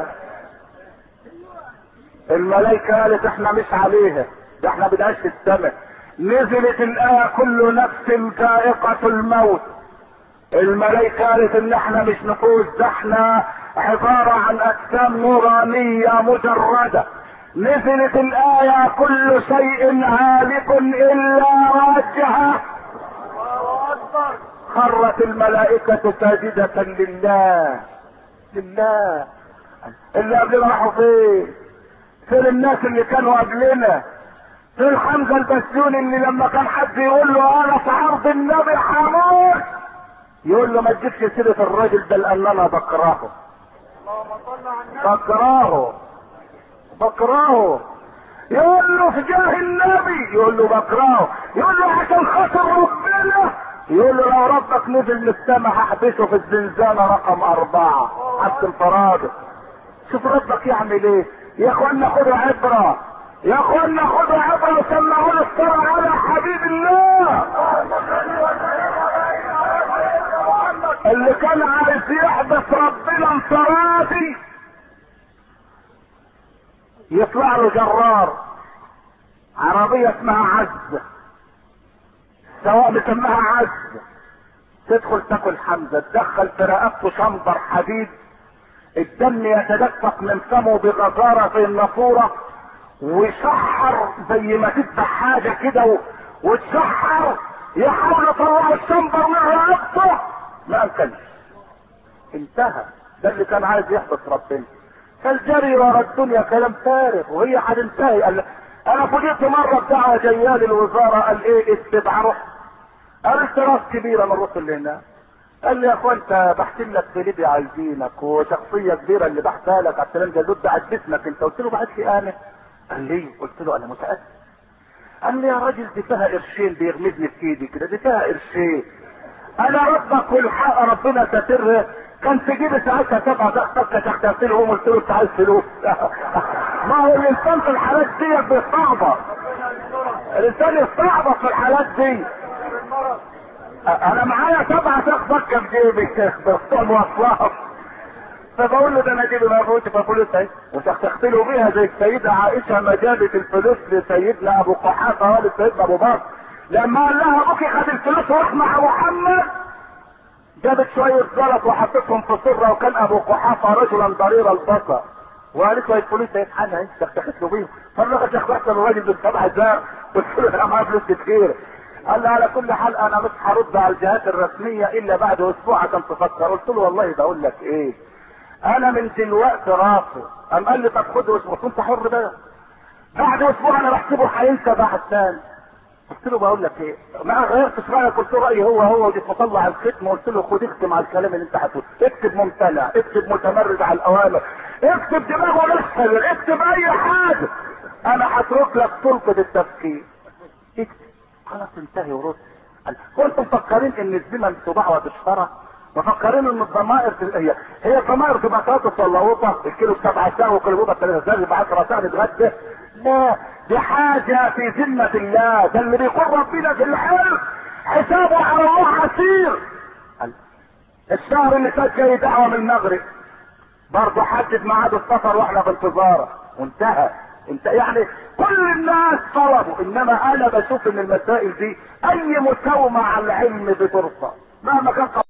الملائكة قالت احنا مش عليها، ده احنا بنعيش في السماء. نزلت الآية كل نفس ذائقة الموت. الملائكة قالت ان احنا مش نفوس، ده احنا عبارة عن اجسام نورانية مجردة. نزلت الآية كل شيء هالك الا وجهه. خرت الملائكة ساجدة لله. لله. اللي قبلنا راحوا فين؟ فين الناس اللي كانوا قبلنا؟ فين حمزة البسيوني اللي لما كان حد يقول له انا في عرض النبي حمود يقول له ما تجيبش سيرة الراجل ده لان انا بكرهه. بكرهه بكرهه. يقول له في جاه النبي، يقول له بكرهه. يقول له عشان خاطر ربنا، يقول له لو ربك نزل من السماء هحبسه في الزنزانة رقم اربعة حتى الفرادق. شوف ربك يعمل ايه. يا اخوانا خدوا عبرة، يا اخوانا خدوا عبرة وسمعوا له الصلاة على حبيب الله اللي كان عايز يحبس ربنا انفرادي. يطلع له جرار عربية اسمها عزة، سواء مسماها عزة، تدخل تاكل حمزة، تدخل في رقبته شنطر حديد، الدم يتدفق من فمه بغزارة في النافورة، ويشحر زي ما تذبح حاجة كده و... وتشحر، يحاول يطلع الشنطر من رقبته، ما امكنش، انتهى. ده اللي كان عايز يحبس ربنا. فالجري ورا الدنيا كلام فارغ، وهي هتنتهي. قال انا فوجئت مره بدعوه جايه لي الوزاره، قال ايه استدعى روح، قالت راس كبيره من الرسل اللي هنا، قال لي يا اخوان انت بحكي لك في ليبيا عايزينك، وشخصيه كبيره اللي بحكيها لك على السلام جلود بعت باسمك انت. قلت له بعت لي انا؟ قال لي، قلت له انا متاكد. قال لي يا راجل دي فيها قرشين بيغمزني في ايدي كده، دي فيها قرشين. انا ربك والحق ربنا ستر، كان في جيبي ساعتها سبعة دقائق تحتفلهم. قلت له انت عايز فلوس؟ ما هو الانسان في الحالات دي بيستعبط، الانسان يستعبط في الحالات دي. انا معايا سبعة دقائق في جيبي بتوع مواصلات، فبقول له ده انا جيبي موجود ففلوس اهي، وشخشخت له بيها زي السيدة عائشة ما جابت الفلوس لسيدنا ابو قحافة والد سيدنا ابو بكر، لما قال لها ابوكي خد الفلوس وراح مع محمد، جابت شوية زلط وحطتهم في سرة، وكان ابو قحافة رجلا ضرير البصر، وقالت له الفلوس اهي اتحنى، انت شخشخت له بيهم. فالراجل شخصت الراجل بالسبع زار، قلت له انا معايا فلوس كتير. قال لي على كل حال انا مش هرد على الجهات الرسمية الا بعد اسبوع عشان تفكر. قلت له والله بقول لك ايه، انا من دلوقتي رافض. قام قال لي طب خد اسبوع، كنت حر بقى، بعد اسبوع انا بحسبه هينسى بعد ثاني. قلت له بقول لك ايه، ما غيرتش رايك، قلت له رايي هو هو، ودي مطلع الختم. قلت له خد اكتب على الكلام اللي انت هتقوله، اكتب ممتنع، اكتب متمرد على الاوامر، اكتب دماغه نشفل، اكتب اي حاجه، انا هترك لك سلطه التفكير، اكتب خلاص انتهي ورد. كنتم مفكرين ان الزمن تباع وتشترى؟ مفكرين ان الضمائر هي هي الضمائر تبقى ثلاثة صلوطة، الكيلو بسبعة ساعة وكل بوضة ثلاثة ساعة يبقى عشرة ساعة نتغدى؟ لا، دي حاجة في ذمة الله، ده اللي بيقول ربنا في الحلم حسابه على الله عسير. الشهر اللي فات جاي دعوة من المغرب، برضه حدد ميعاد السفر واحنا في انتظاره وانتهى. انت يعني كل الناس طلبوا، انما انا بشوف ان المسائل دي اي مساومة على العلم بترفع مهما كان.